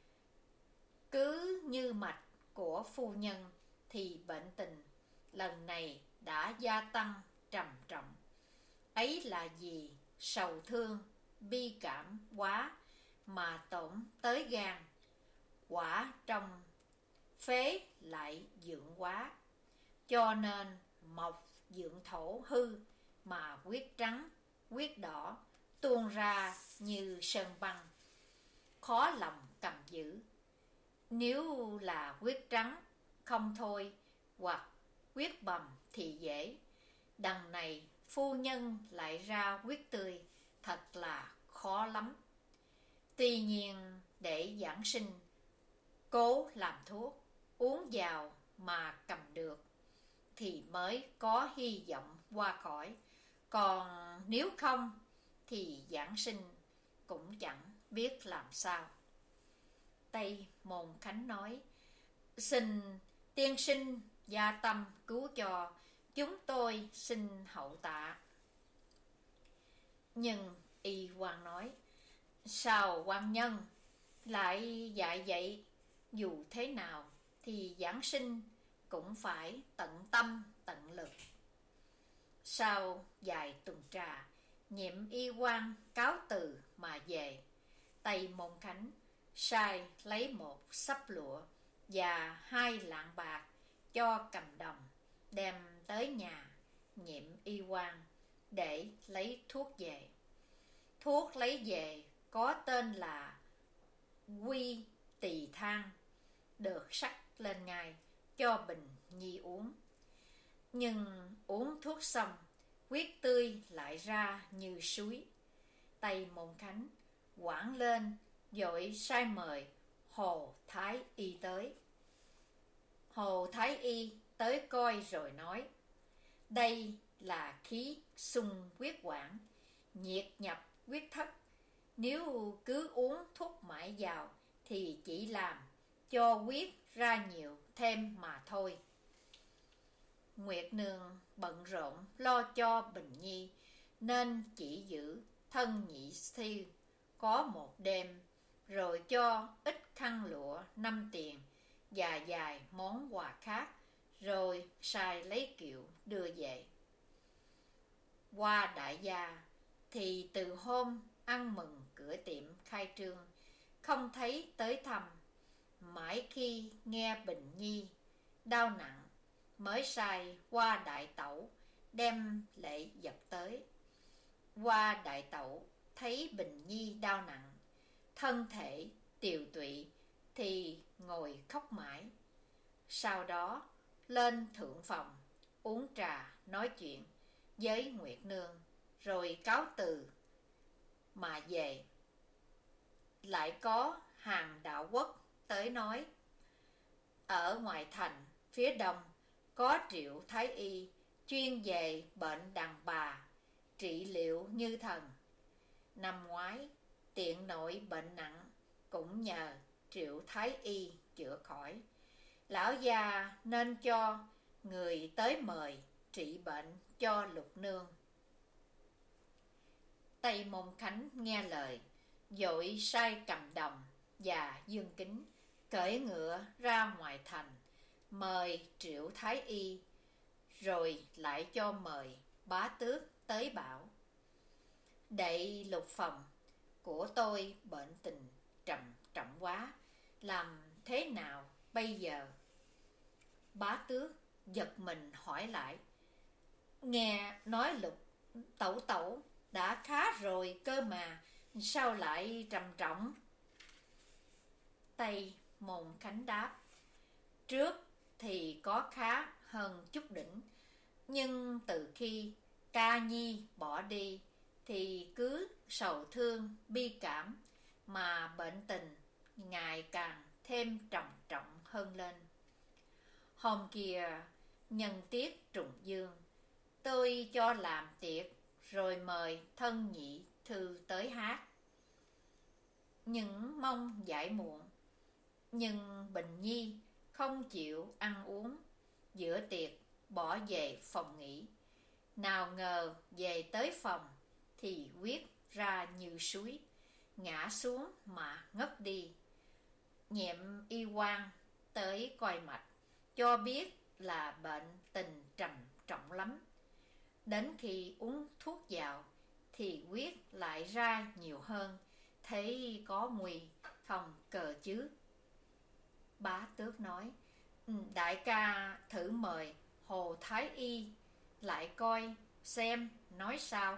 Cứ như mạch của phu nhân thì bệnh tình lần này đã gia tăng trầm trọng. Ấy là vì sầu thương, bi cảm quá mà tổn tới gan, quả trong phế lại dưỡng quá, cho nên mộc dưỡng thổ hư mà huyết trắng, huyết đỏ tuôn ra như sơn băng, khó lòng cầm giữ. Nếu là huyết trắng không thôi, hoặc huyết bầm thì dễ. Đằng này phu nhân lại ra huyết tươi, thật là khó lắm. Tuy nhiên để giảng sinh, cố làm thuốc, uống vào mà cầm được, thì mới có hy vọng qua khỏi. Còn nếu không, thì giảng sinh cũng chẳng biết làm sao. Tây Môn Khánh nói: Xin tiên sinh gia tâm cứu cho, chúng tôi xin hậu tạ. Nhưng y quan nói: Sao quan nhân lại dạy vậy? Dù thế nào thì giảng sinh cũng phải tận tâm tận lực. Sau vài tuần trà, nhiệm y quan cáo từ mà về. Tây Môn Khánh sai lấy một xấp lụa và hai lạng bạc cho cầm đồng, đem tới nhà nhiệm y quan để lấy thuốc về. Thuốc lấy về có tên là Quy Tỳ Thang, được sắc lên ngay cho Bình Nhi uống. Nhưng uống thuốc xong, huyết tươi lại ra như suối. Tây Môn Khánh hoảng lên, vội sai mời Hồ Thái Y tới. Hồ Thái Y tới coi rồi nói: đây là khí xung huyết quản, nhiệt nhập huyết thất. Nếu cứ uống thuốc mãi vào thì chỉ làm cho huyết ra nhiều thêm mà thôi. Nguyệt Nương bận rộn lo cho Bình Nhi, nên chỉ giữ thân nhị thi có một đêm, rồi cho ít khăn lụa năm tiền và vài món quà khác, rồi sai lấy kiệu đưa về. Qua đại gia thì từ hôm ăn mừng cửa tiệm khai trương, không thấy tới thăm. Mãi khi nghe Bình Nhi đau nặng, mới sai qua đại tẩu đem lễ vật tới. Qua đại tẩu thấy Bình Nhi đau nặng, thân thể tiều tụy, thì ngồi khóc mãi. Sau đó lên thượng phòng uống trà nói chuyện với Nguyệt Nương, rồi cáo từ mà về. Lại có hàng đạo quốc tới nói: ở ngoài thành phía đông có Triệu Thái Y chuyên về bệnh đàn bà, trị liệu như thần. Năm ngoái tiện nội bệnh nặng, cũng nhờ Triệu Thái Y chữa khỏi. Lão già nên cho người tới mời trị bệnh cho Lục Nương. Tây Môn Khánh nghe lời, vội sai Cầm Đồng và Dương Kính cởi ngựa ra ngoài thành mời Triệu Thái Y, rồi lại cho mời Bá Tước tới bảo: đệ Lục Phòng của tôi bệnh tình trầm trọng quá, làm thế nào bây giờ? Bá Tước giật mình hỏi lại: nghe nói Lục tẩu tẩu đã khá rồi cơ mà, sao lại trầm trọng? Tây Môn Khánh đáp: trước thì có khá hơn chút đỉnh, nhưng từ khi Ca Nhi bỏ đi thì cứ sầu thương bi cảm, mà bệnh tình ngày càng thêm trầm trọng hơn lên. Hôm kia nhân tiết trùng dương, tôi cho làm tiệc rồi mời thân nhị thư tới hát, những mong giải muộn. Nhưng Bình Nhi không chịu ăn uống, giữa tiệc bỏ về phòng nghỉ. Nào ngờ về tới phòng thì huyết ra như suối, ngã xuống mà ngất đi. Nhiệm y quan tới coi mạch, cho biết là bệnh tình trầm trọng lắm. Đến khi uống thuốc vào thì huyết lại ra nhiều hơn, thấy có nguy không cờ chứ? Bá Tước nói: đại ca thử mời Hồ Thái Y lại coi xem nói sao.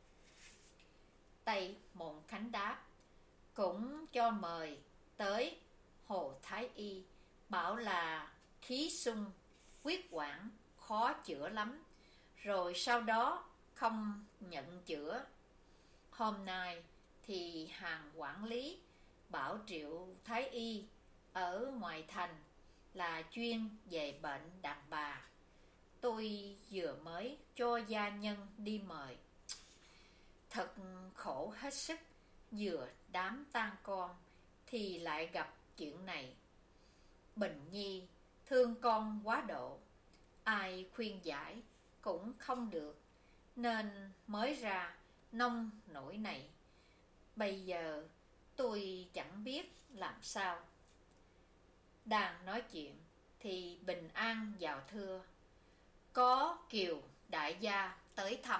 Tây Môn Khánh đáp: cũng cho mời tới Hồ Thái Y, bảo là khí xung huyết quản khó chữa lắm, rồi sau đó không nhận chữa. Hôm nay thì hàng quản lý bảo Triệu Thái Y ở ngoài thành là chuyên về bệnh đàn bà. Tôi vừa mới cho gia nhân đi mời, thật khổ hết sức. Vừa đám tang con thì lại gặp chuyện này. Bình Nhi thương con quá độ, ai khuyên giải cũng không được, nên mới ra nông nổi này. Bây giờ tôi chẳng biết làm sao. Đang nói chuyện thì Bình An vào thưa, có Kiều đại gia tới thăm.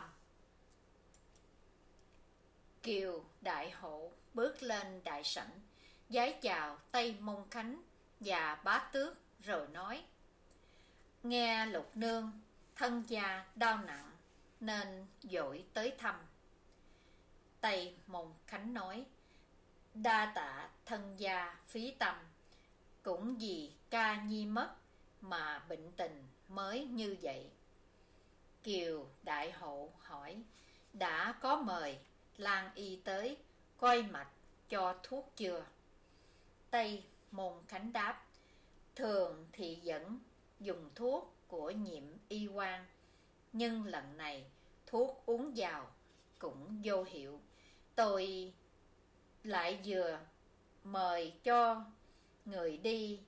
Kiều đại hộ bước lên đại sảnh, vái chào Tây Môn Khánh và Bá Tước rồi nói: nghe Lục nương thân gia đau nặng nên vội tới thăm. Tây Môn Khánh nói: đa tạ thân gia phí tâm, cũng vì ca nhi mất mà bệnh tình mới như vậy. Kiều đại hộ hỏi: đã có mời lang y tới coi mạch cho thuốc chưa? Tây Môn Khánh đáp: thường thì vẫn dùng thuốc của nhiệm y quan, nhưng lần này thuốc uống vào cũng vô hiệu. Tôi lại vừa mời cho người đi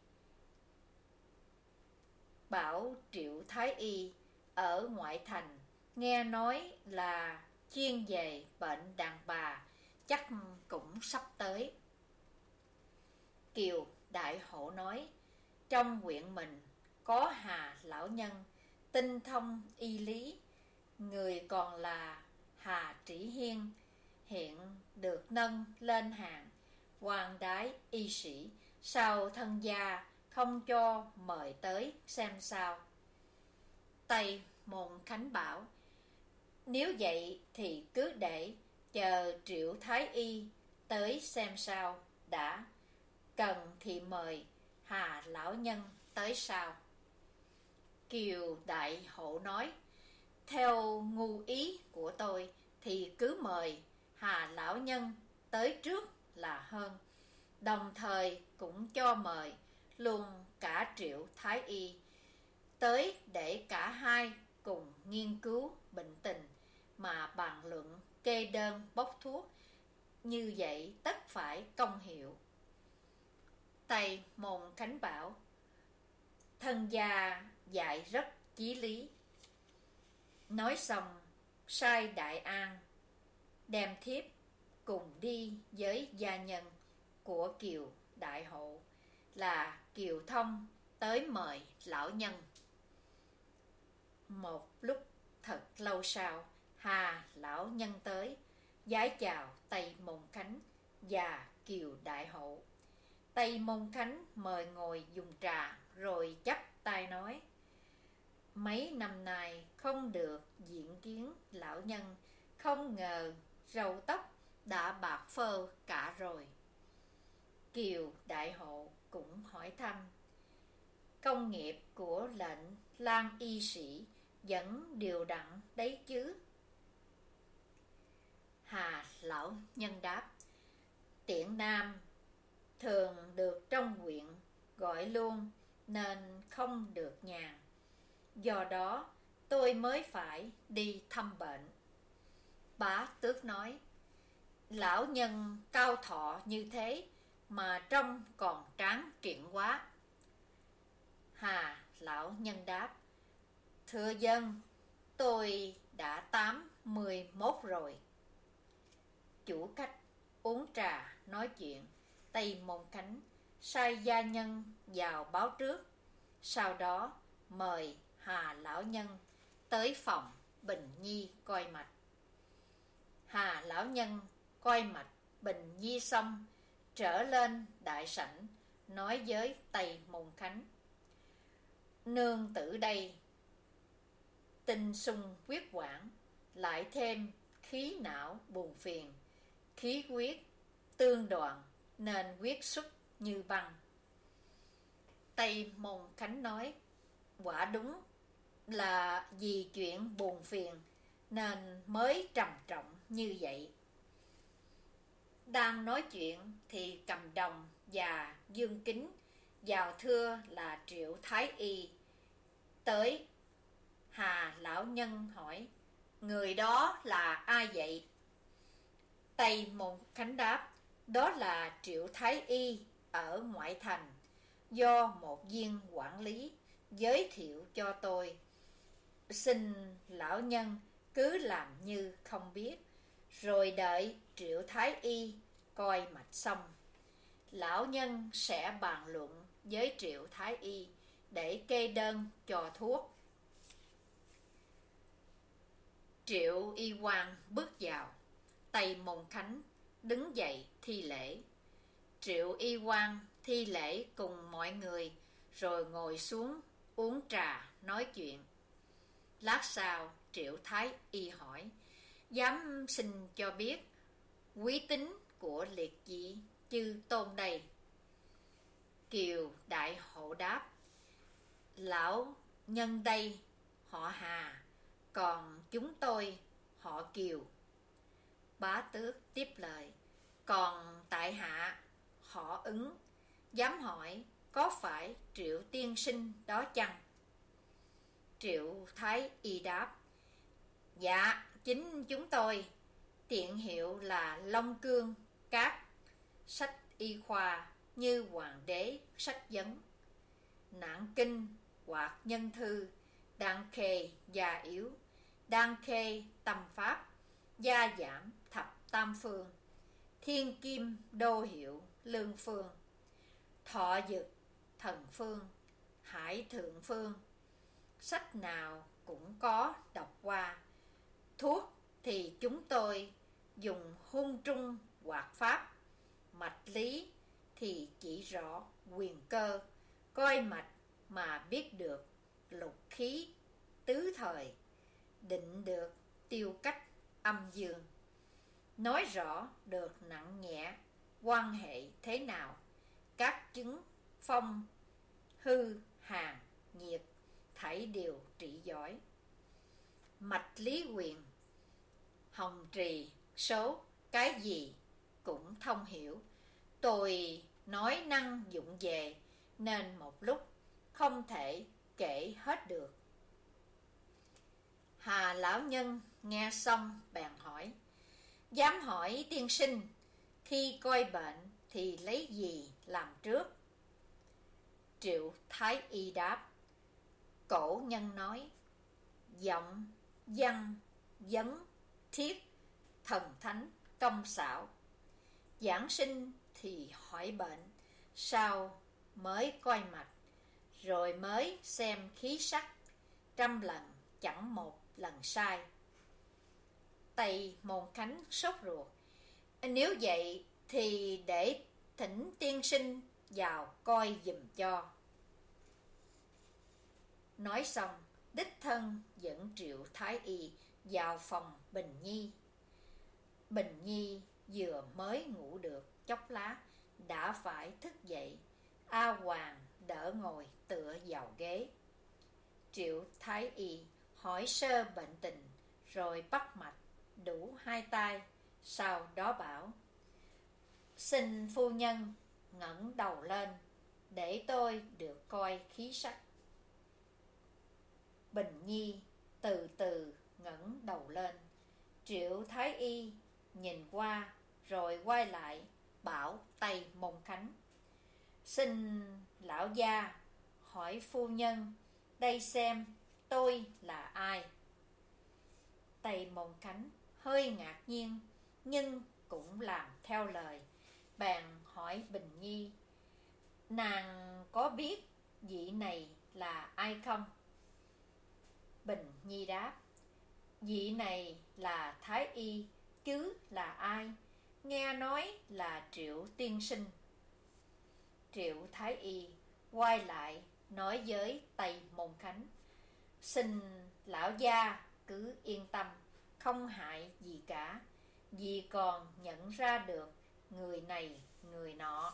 bảo Triệu Thái Y ở ngoại thành, nghe nói là chuyên về bệnh đàn bà, chắc cũng sắp tới. Kiều đại hộ nói: trong huyện mình có Hà lão nhân tinh thông y lý, người còn là Hà Trĩ Hiên, hiện được nâng lên hàng hoàng đái y sĩ, sao thân gia không cho mời tới xem sao? Tây Môn Khánh bảo: nếu vậy thì cứ để chờ Triệu Thái Y tới xem sao đã, cần thì mời Hà lão nhân tới sau. Kiều đại hộ nói: theo ngu ý của tôi thì cứ mời Hà lão nhân tới trước là hơn, đồng thời cũng cho mời luôn cả Triệu Thái Y tới để cả hai cùng nghiên cứu bệnh tình mà bàn luận kê đơn bốc thuốc, như vậy tất phải công hiệu. Tây Môn Khánh bảo: thân gia dạy rất chí lý. Nói xong sai Đại An đem thiếp cùng đi với gia nhân của Kiều đại hộ là Kiều Thông tới mời lão nhân. Một lúc thật lâu sau, Hà lão nhân tới vái chào Tây Môn Khánh và Kiều đại hộ. Tây Môn Khánh mời ngồi dùng trà rồi chắp tay nói: mấy năm nay không được diện kiến lão nhân, không ngờ râu tóc đã bạc phơ cả rồi. Kiều đại hộ cũng hỏi thăm: công nghiệp của lệnh lang y sĩ vẫn đều đặn đấy chứ? Hà lão nhân đáp: tiện nam thường được trong huyện gọi luôn nên không được nhàn, do đó tôi mới phải đi thăm bệnh. Bá Tước nói: lão nhân cao thọ như thế mà trông còn tráng trịnh quá. Hà lão nhân đáp: thưa dân, tôi đã tám mươi mốt rồi. Chủ khách uống trà nói chuyện, Tây Môn Khánh sai gia nhân vào báo trước, sau đó mời Hà lão nhân tới phòng Bình Nhi coi mạch. Hà lão nhân coi mạch Bình Nhi xong, trở lên đại sảnh nói với Tây Môn Khánh: nương tử đây tinh sung huyết quản, lại thêm khí não buồn phiền, khí huyết tương đoàn nên huyết xuất như băng. Tây Môn Khánh nói: quả đúng là vì chuyện buồn phiền nên mới trầm trọng như vậy. Đang nói chuyện thì Cầm Đồng và Dương Kính vào thưa là Triệu Thái Y tới. Hà lão nhân hỏi: người đó là ai vậy? Tây Môn Khánh đáp: đó là Triệu Thái Y ở ngoại thành, do một viên quản lý giới thiệu cho tôi. Xin lão nhân cứ làm như không biết, rồi đợi Triệu Thái Y coi mạch xong, lão nhân sẽ bàn luận với Triệu Thái Y để kê đơn cho thuốc. Triệu Y quan bước vào, Tây Môn Khánh đứng dậy thi lễ. Triệu Y quan thi lễ cùng mọi người rồi ngồi xuống uống trà nói chuyện. Lát sau Triệu Thái Y hỏi: Giám xin cho biết quý tính của liệt vị chư tôn đây? Kiều Đại Hộ đáp: Lão nhân đây họ Hà, còn chúng tôi họ Kiều. Bá Tước tiếp lời: Còn tại hạ họ Ứng, dám hỏi có phải Triệu tiên sinh đó chăng? Triệu Thái Y đáp: Dạ, chính chúng tôi. Tiện hiệu là Long Cương, các sách y khoa như Hoàng đế sách vấn, Nạn kinh hoặc nhân thư, Đan khê gia yếu, Đan khê tâm pháp, gia giảm thập tam phương, Thiên kim đô hiệu lương phương, Thọ dực thần phương, Hải thượng phương. Sách nào cũng có đọc qua. Thuốc thì chúng tôi dùng hung trung hoạt pháp, mạch lý thì chỉ rõ quyền cơ, coi mạch mà biết được lục khí tứ thời, định được tiêu cách âm dương, nói rõ được nặng nhẹ quan hệ thế nào, các chứng phong hư hàn nhiệt thảy đều trị giỏi. Mạch lý quyền, hồng trì số, cái gì cũng thông hiểu. Tôi nói năng dụng về nên một lúc không thể kể hết được. Hà lão nhân nghe xong bèn hỏi: Dám hỏi tiên sinh, khi coi bệnh thì lấy gì làm trước? Triệu Thái Y đáp: Cổ nhân nói, giọng, văn, vấn, thiết, thần thánh, công xảo. Giảng sinh thì hỏi bệnh, sau mới coi mạch, rồi mới xem khí sắc, trăm lần chẳng một lần sai. Tây Môn Khánh sốt ruột: Nếu vậy thì để thỉnh tiên sinh vào coi giùm cho. Nói xong, đích thân dẫn Triệu Thái Y vào phòng Bình Nhi. Bình Nhi vừa mới ngủ được chốc lá đã phải thức dậy. A Hoàng đỡ ngồi tựa vào ghế. Triệu Thái Y hỏi sơ bệnh tình, rồi bắt mạch đủ hai tay, sau đó bảo: Xin phu nhân ngẩng đầu lên để tôi được coi khí sắc. Bình Nhi từ từ ngẩng đầu lên. Triệu Thái Y nhìn qua rồi quay lại bảo Tây Môn Khánh: Xin lão gia hỏi phu nhân đây xem tôi là ai. Tây Môn Khánh hơi ngạc nhiên nhưng cũng làm theo lời, bèn hỏi Bình Nhi: Nàng có biết vị này là ai không? Bình Nhi đáp: Vị này là Thái Y, chứ là ai? Nghe nói là Triệu tiên sinh. Triệu Thái Y quay lại nói với Tây Môn Khánh: Xin lão gia cứ yên tâm, không hại gì cả, vì còn nhận ra được người này người nọ.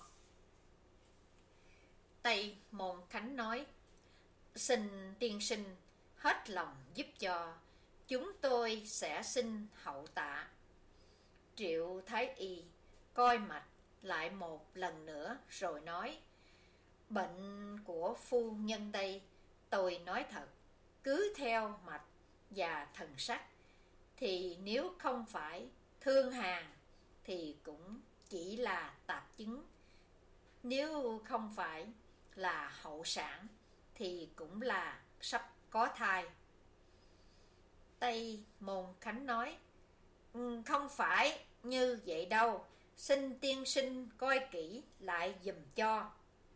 Tây Môn Khánh nói: Xin tiên sinh hết lòng giúp cho, chúng tôi sẽ xin hậu tạ. Triệu Thái Y coi mạch lại một lần nữa rồi nói: Bệnh của phu nhân đây, tôi nói thật, cứ theo mạch và thần sắc, thì nếu không phải thương hàn thì cũng chỉ là tạp chứng, nếu không phải là hậu sản thì cũng là sắp có thai. Tây Môn Khánh nói: Không phải, như vậy đâu, xin tiên sinh coi kỹ lại giùm cho.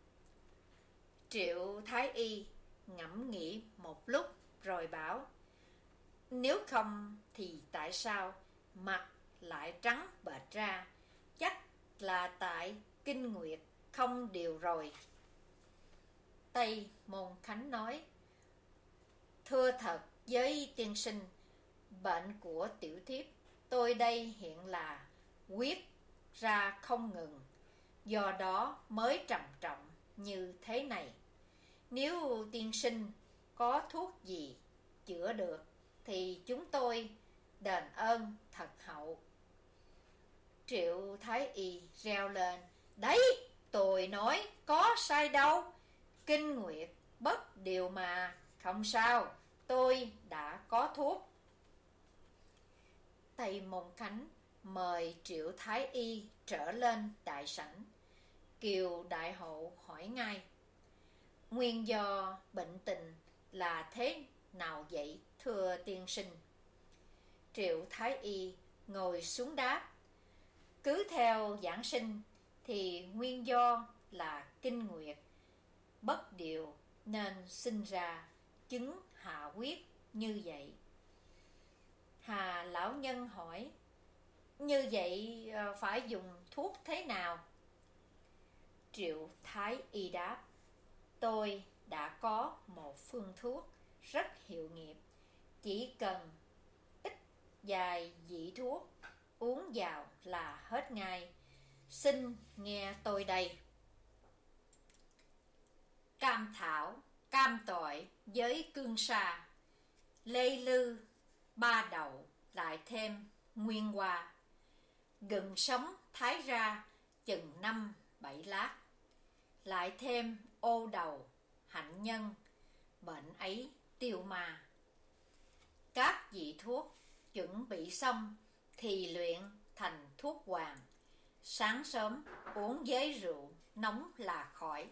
Triệu Thái Y ngẫm nghĩ một lúc rồi bảo, nếu không thì tại sao mặt lại trắng bệch ra? Chắc là tại kinh nguyệt không đều rồi. Tây Môn Khánh nói, thưa thật với tiên sinh, bệnh của tiểu thiếp tôi đây hiện là huyết ra không ngừng, do đó mới trầm trọng như thế này. Nếu tiên sinh có thuốc gì chữa được thì chúng tôi đền ơn thật hậu. Triệu Thái Y reo lên, đấy, tôi nói có sai đâu, kinh nguyệt bất điều mà, không sao, tôi đã có thuốc. Tây Môn Khánh mời Triệu Thái Y trở lên đại sảnh. Kiều đại hậu hỏi ngay, nguyên do bệnh tình là thế nào vậy thưa tiên sinh? Triệu Thái Y ngồi xuống đáp, cứ theo giảng sinh thì nguyên do là kinh nguyệt bất điều nên sinh ra chứng hạ huyết như vậy. Hà lão nhân hỏi, như vậy phải dùng thuốc thế nào? Triệu Thái Y đáp, tôi đã có một phương thuốc rất hiệu nghiệm, chỉ cần ít vài vị thuốc uống vào là hết ngay. Xin nghe tôi đây. Cam thảo, cam tỏi với cương sa, lê lư, ba đậu, lại thêm nguyên hoa. Gừng sống thái ra chừng năm bảy lát, lại thêm ô đầu, hạnh nhân, bệnh ấy tiêu ma. Các vị thuốc chuẩn bị xong thì luyện thành thuốc hoàng, sáng sớm uống với rượu nóng là khỏi.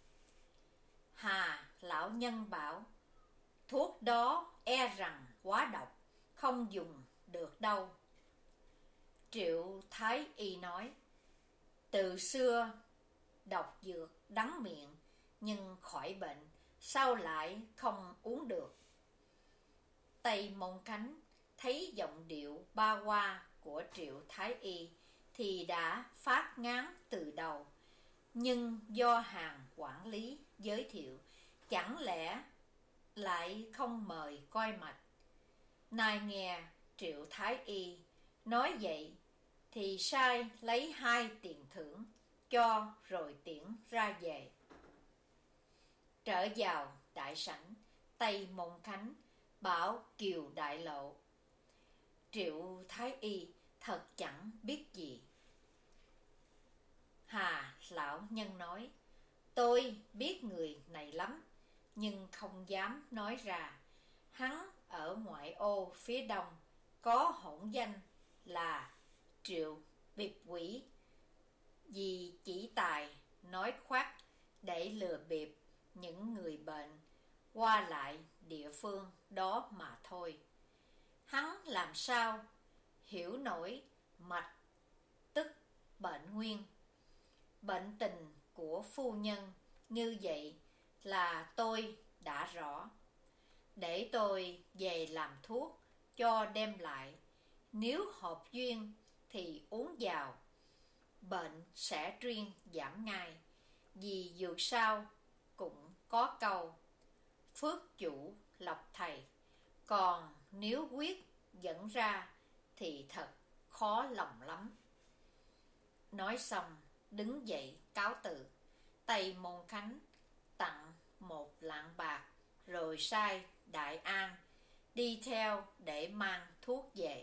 Hà lão nhân bảo, thuốc đó e rằng quá độc, không dùng được đâu. Triệu Thái Y nói, từ xưa độc dược đắng miệng, nhưng khỏi bệnh sao lại không uống được? Tây Môn Khánh thấy giọng điệu ba hoa của Triệu Thái Y thì đã phát ngán từ đầu, nhưng do hàng quản lý giới thiệu, chẳng lẽ lại không mời coi mạch. Nay nghe Triệu Thái Y nói vậy thì sai lấy hai tiền thưởng cho rồi tiễn ra về. Trở vào đại sảnh, Tây Môn Khánh bảo Kiều đại lộ, Triệu Thái Y thật chẳng biết gì. Hà lão nhân nói, tôi biết người này lắm, nhưng không dám nói ra. Hắn ở ngoại ô phía đông, có hỗn danh là Triệu Bịp Quỷ, vì chỉ tài nói khoác để lừa bịp những người bệnh qua lại địa phương đó mà thôi. Hắn làm sao hiểu nổi mạch tức bệnh nguyên. Bệnh tình của phu nhân như vậy là tôi đã rõ. Để tôi về làm thuốc cho đem lại, nếu hợp duyên thì uống vào, bệnh sẽ truyền giảm ngay. Vì dù sao cũng có câu phước chủ lộc thầy, còn nếu quyết dẫn ra thì thật khó lòng lắm. Nói xong đứng dậy cáo từ. Tây Môn Khánh tặng một lạng bạc rồi sai Đại An đi theo để mang thuốc về.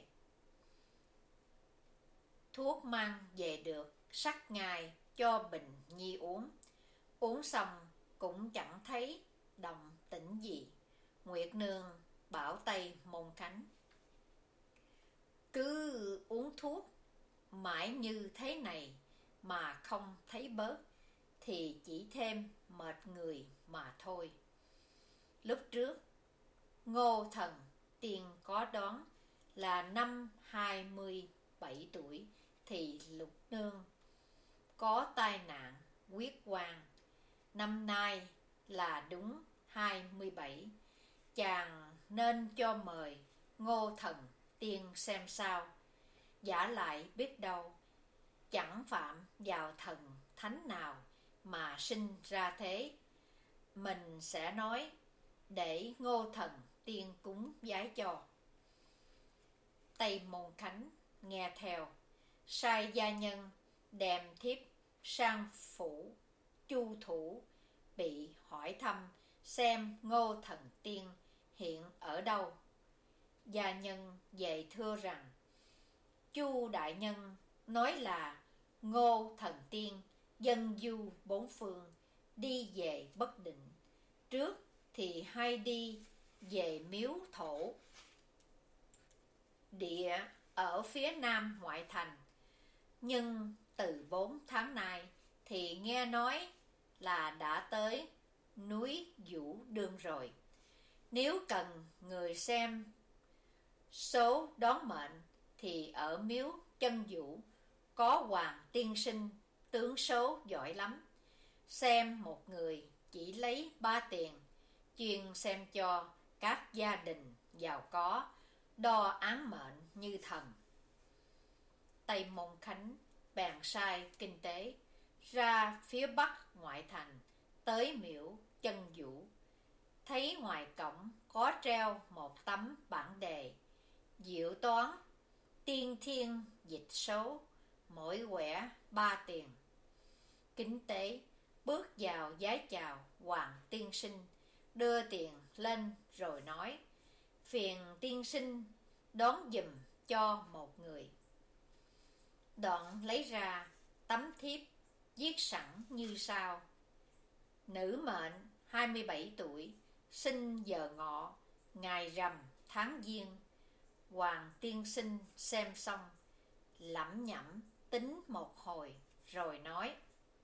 Thuốc mang về được sắc ngài cho Bình Nhi uống. Uống xong cũng chẳng thấy động tĩnh gì. Nguyệt Nương bảo Tây Môn Khánh, cứ uống thuốc mãi như thế này mà không thấy bớt thì chỉ thêm mệt người mà thôi. Lúc trước Ngô Thần Tiên có đoán là năm hai mươi bảy tuổi thì Lục Nương có tai nạn huyết quan. Năm nay là đúng hai mươi bảy, chàng nên cho mời Ngô Thần Tiên xem sao. Giả lại biết đâu chẳng phạm vào thần thánh nào mà sinh ra thế. Mình sẽ nói để Ngô Thần Tiên cúng vái cho. Tây Môn Khánh nghe theo, sai gia nhân đem thiếp sang phủ Chu Thủ, bị hỏi thăm xem Ngô Thần Tiên hiện ở đâu. Gia nhân về thưa rằng Chu đại nhân nói là Ngô Thần Tiên dân du bốn phương, đi về bất định. Trước thì hay đi về miếu thổ địa ở phía nam ngoại thành, nhưng từ bốn tháng nay thì nghe nói là đã tới núi Vũ Đương rồi. Nếu cần người xem số đón mệnh thì ở miếu Chân Vũ có Hoàng tiên sinh tướng số giỏi lắm. Xem một người chỉ lấy ba tiền, chuyên xem cho các gia đình giàu có, đo án mệnh như thần. Tây Môn Khánh bèn sai kinh tế ra phía bắc ngoại thành, tới miễu Chân Vũ. Thấy ngoài cổng có treo một tấm bản đề diệu toán tiên thiên dịch số, mỗi quẻ ba tiền. Kính tế bước vào vái chào Hoàng tiên sinh, đưa tiền lên rồi nói phiền tiên sinh đón giùm cho một người. Đoạn lấy ra tấm thiếp viết sẵn như sau: nữ mệnh hai mươi bảy tuổi, sinh giờ Ngọ, ngày Rằm tháng Giêng. Hoàng tiên sinh xem xong, lẩm nhẩm tính một hồi rồi nói: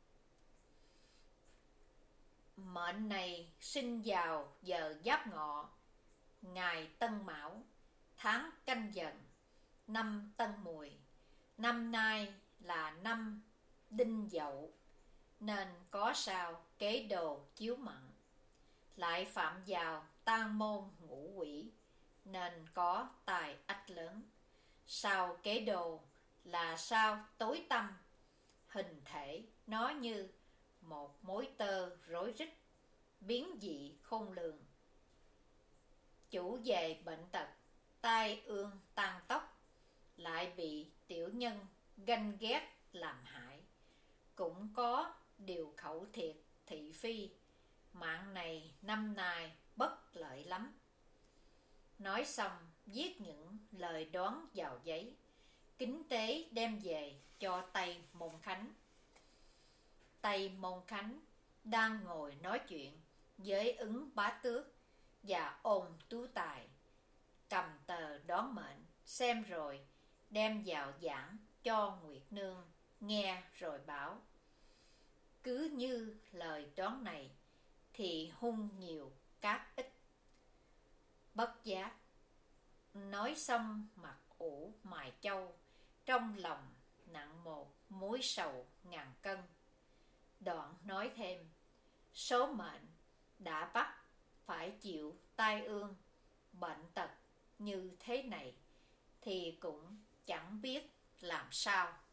mệnh này sinh vào giờ Giáp Ngọ, ngày Tân Mão, tháng Canh Dần, năm Tân Mùi. Năm nay là năm Đinh Dậu, nên có sao kế đồ chiếu mệnh. Lại phạm vào tang môn ngũ quỷ, nên có tài ách lớn. Sao kế đồ là sao tối tăm, hình thể nó như một mối tơ rối rít, biến dị khôn lường. Chủ về bệnh tật, tai ương tàn tóc, lại bị tiểu nhân ganh ghét làm hại. Cũng có điều khẩu thiệt thị phi, mạng này năm nay bất lợi lắm. Nói xong viết những lời đoán vào giấy, kính tế đem về cho Tây Môn Khánh. Tây Môn Khánh đang ngồi nói chuyện với ứng bá tước và Ôn Tú Tài, cầm tờ đoán mệnh xem rồi đem vào giảng cho Nguyệt Nương nghe rồi bảo: cứ như lời đoán này thì hung nhiều cát ít. Bất giác nói xong mặt ủ mài châu, trong lòng nặng một mối sầu ngàn cân. Đoạn nói thêm: số mệnh đã bắt phải chịu tai ương bệnh tật như thế này thì cũng chẳng biết làm sao.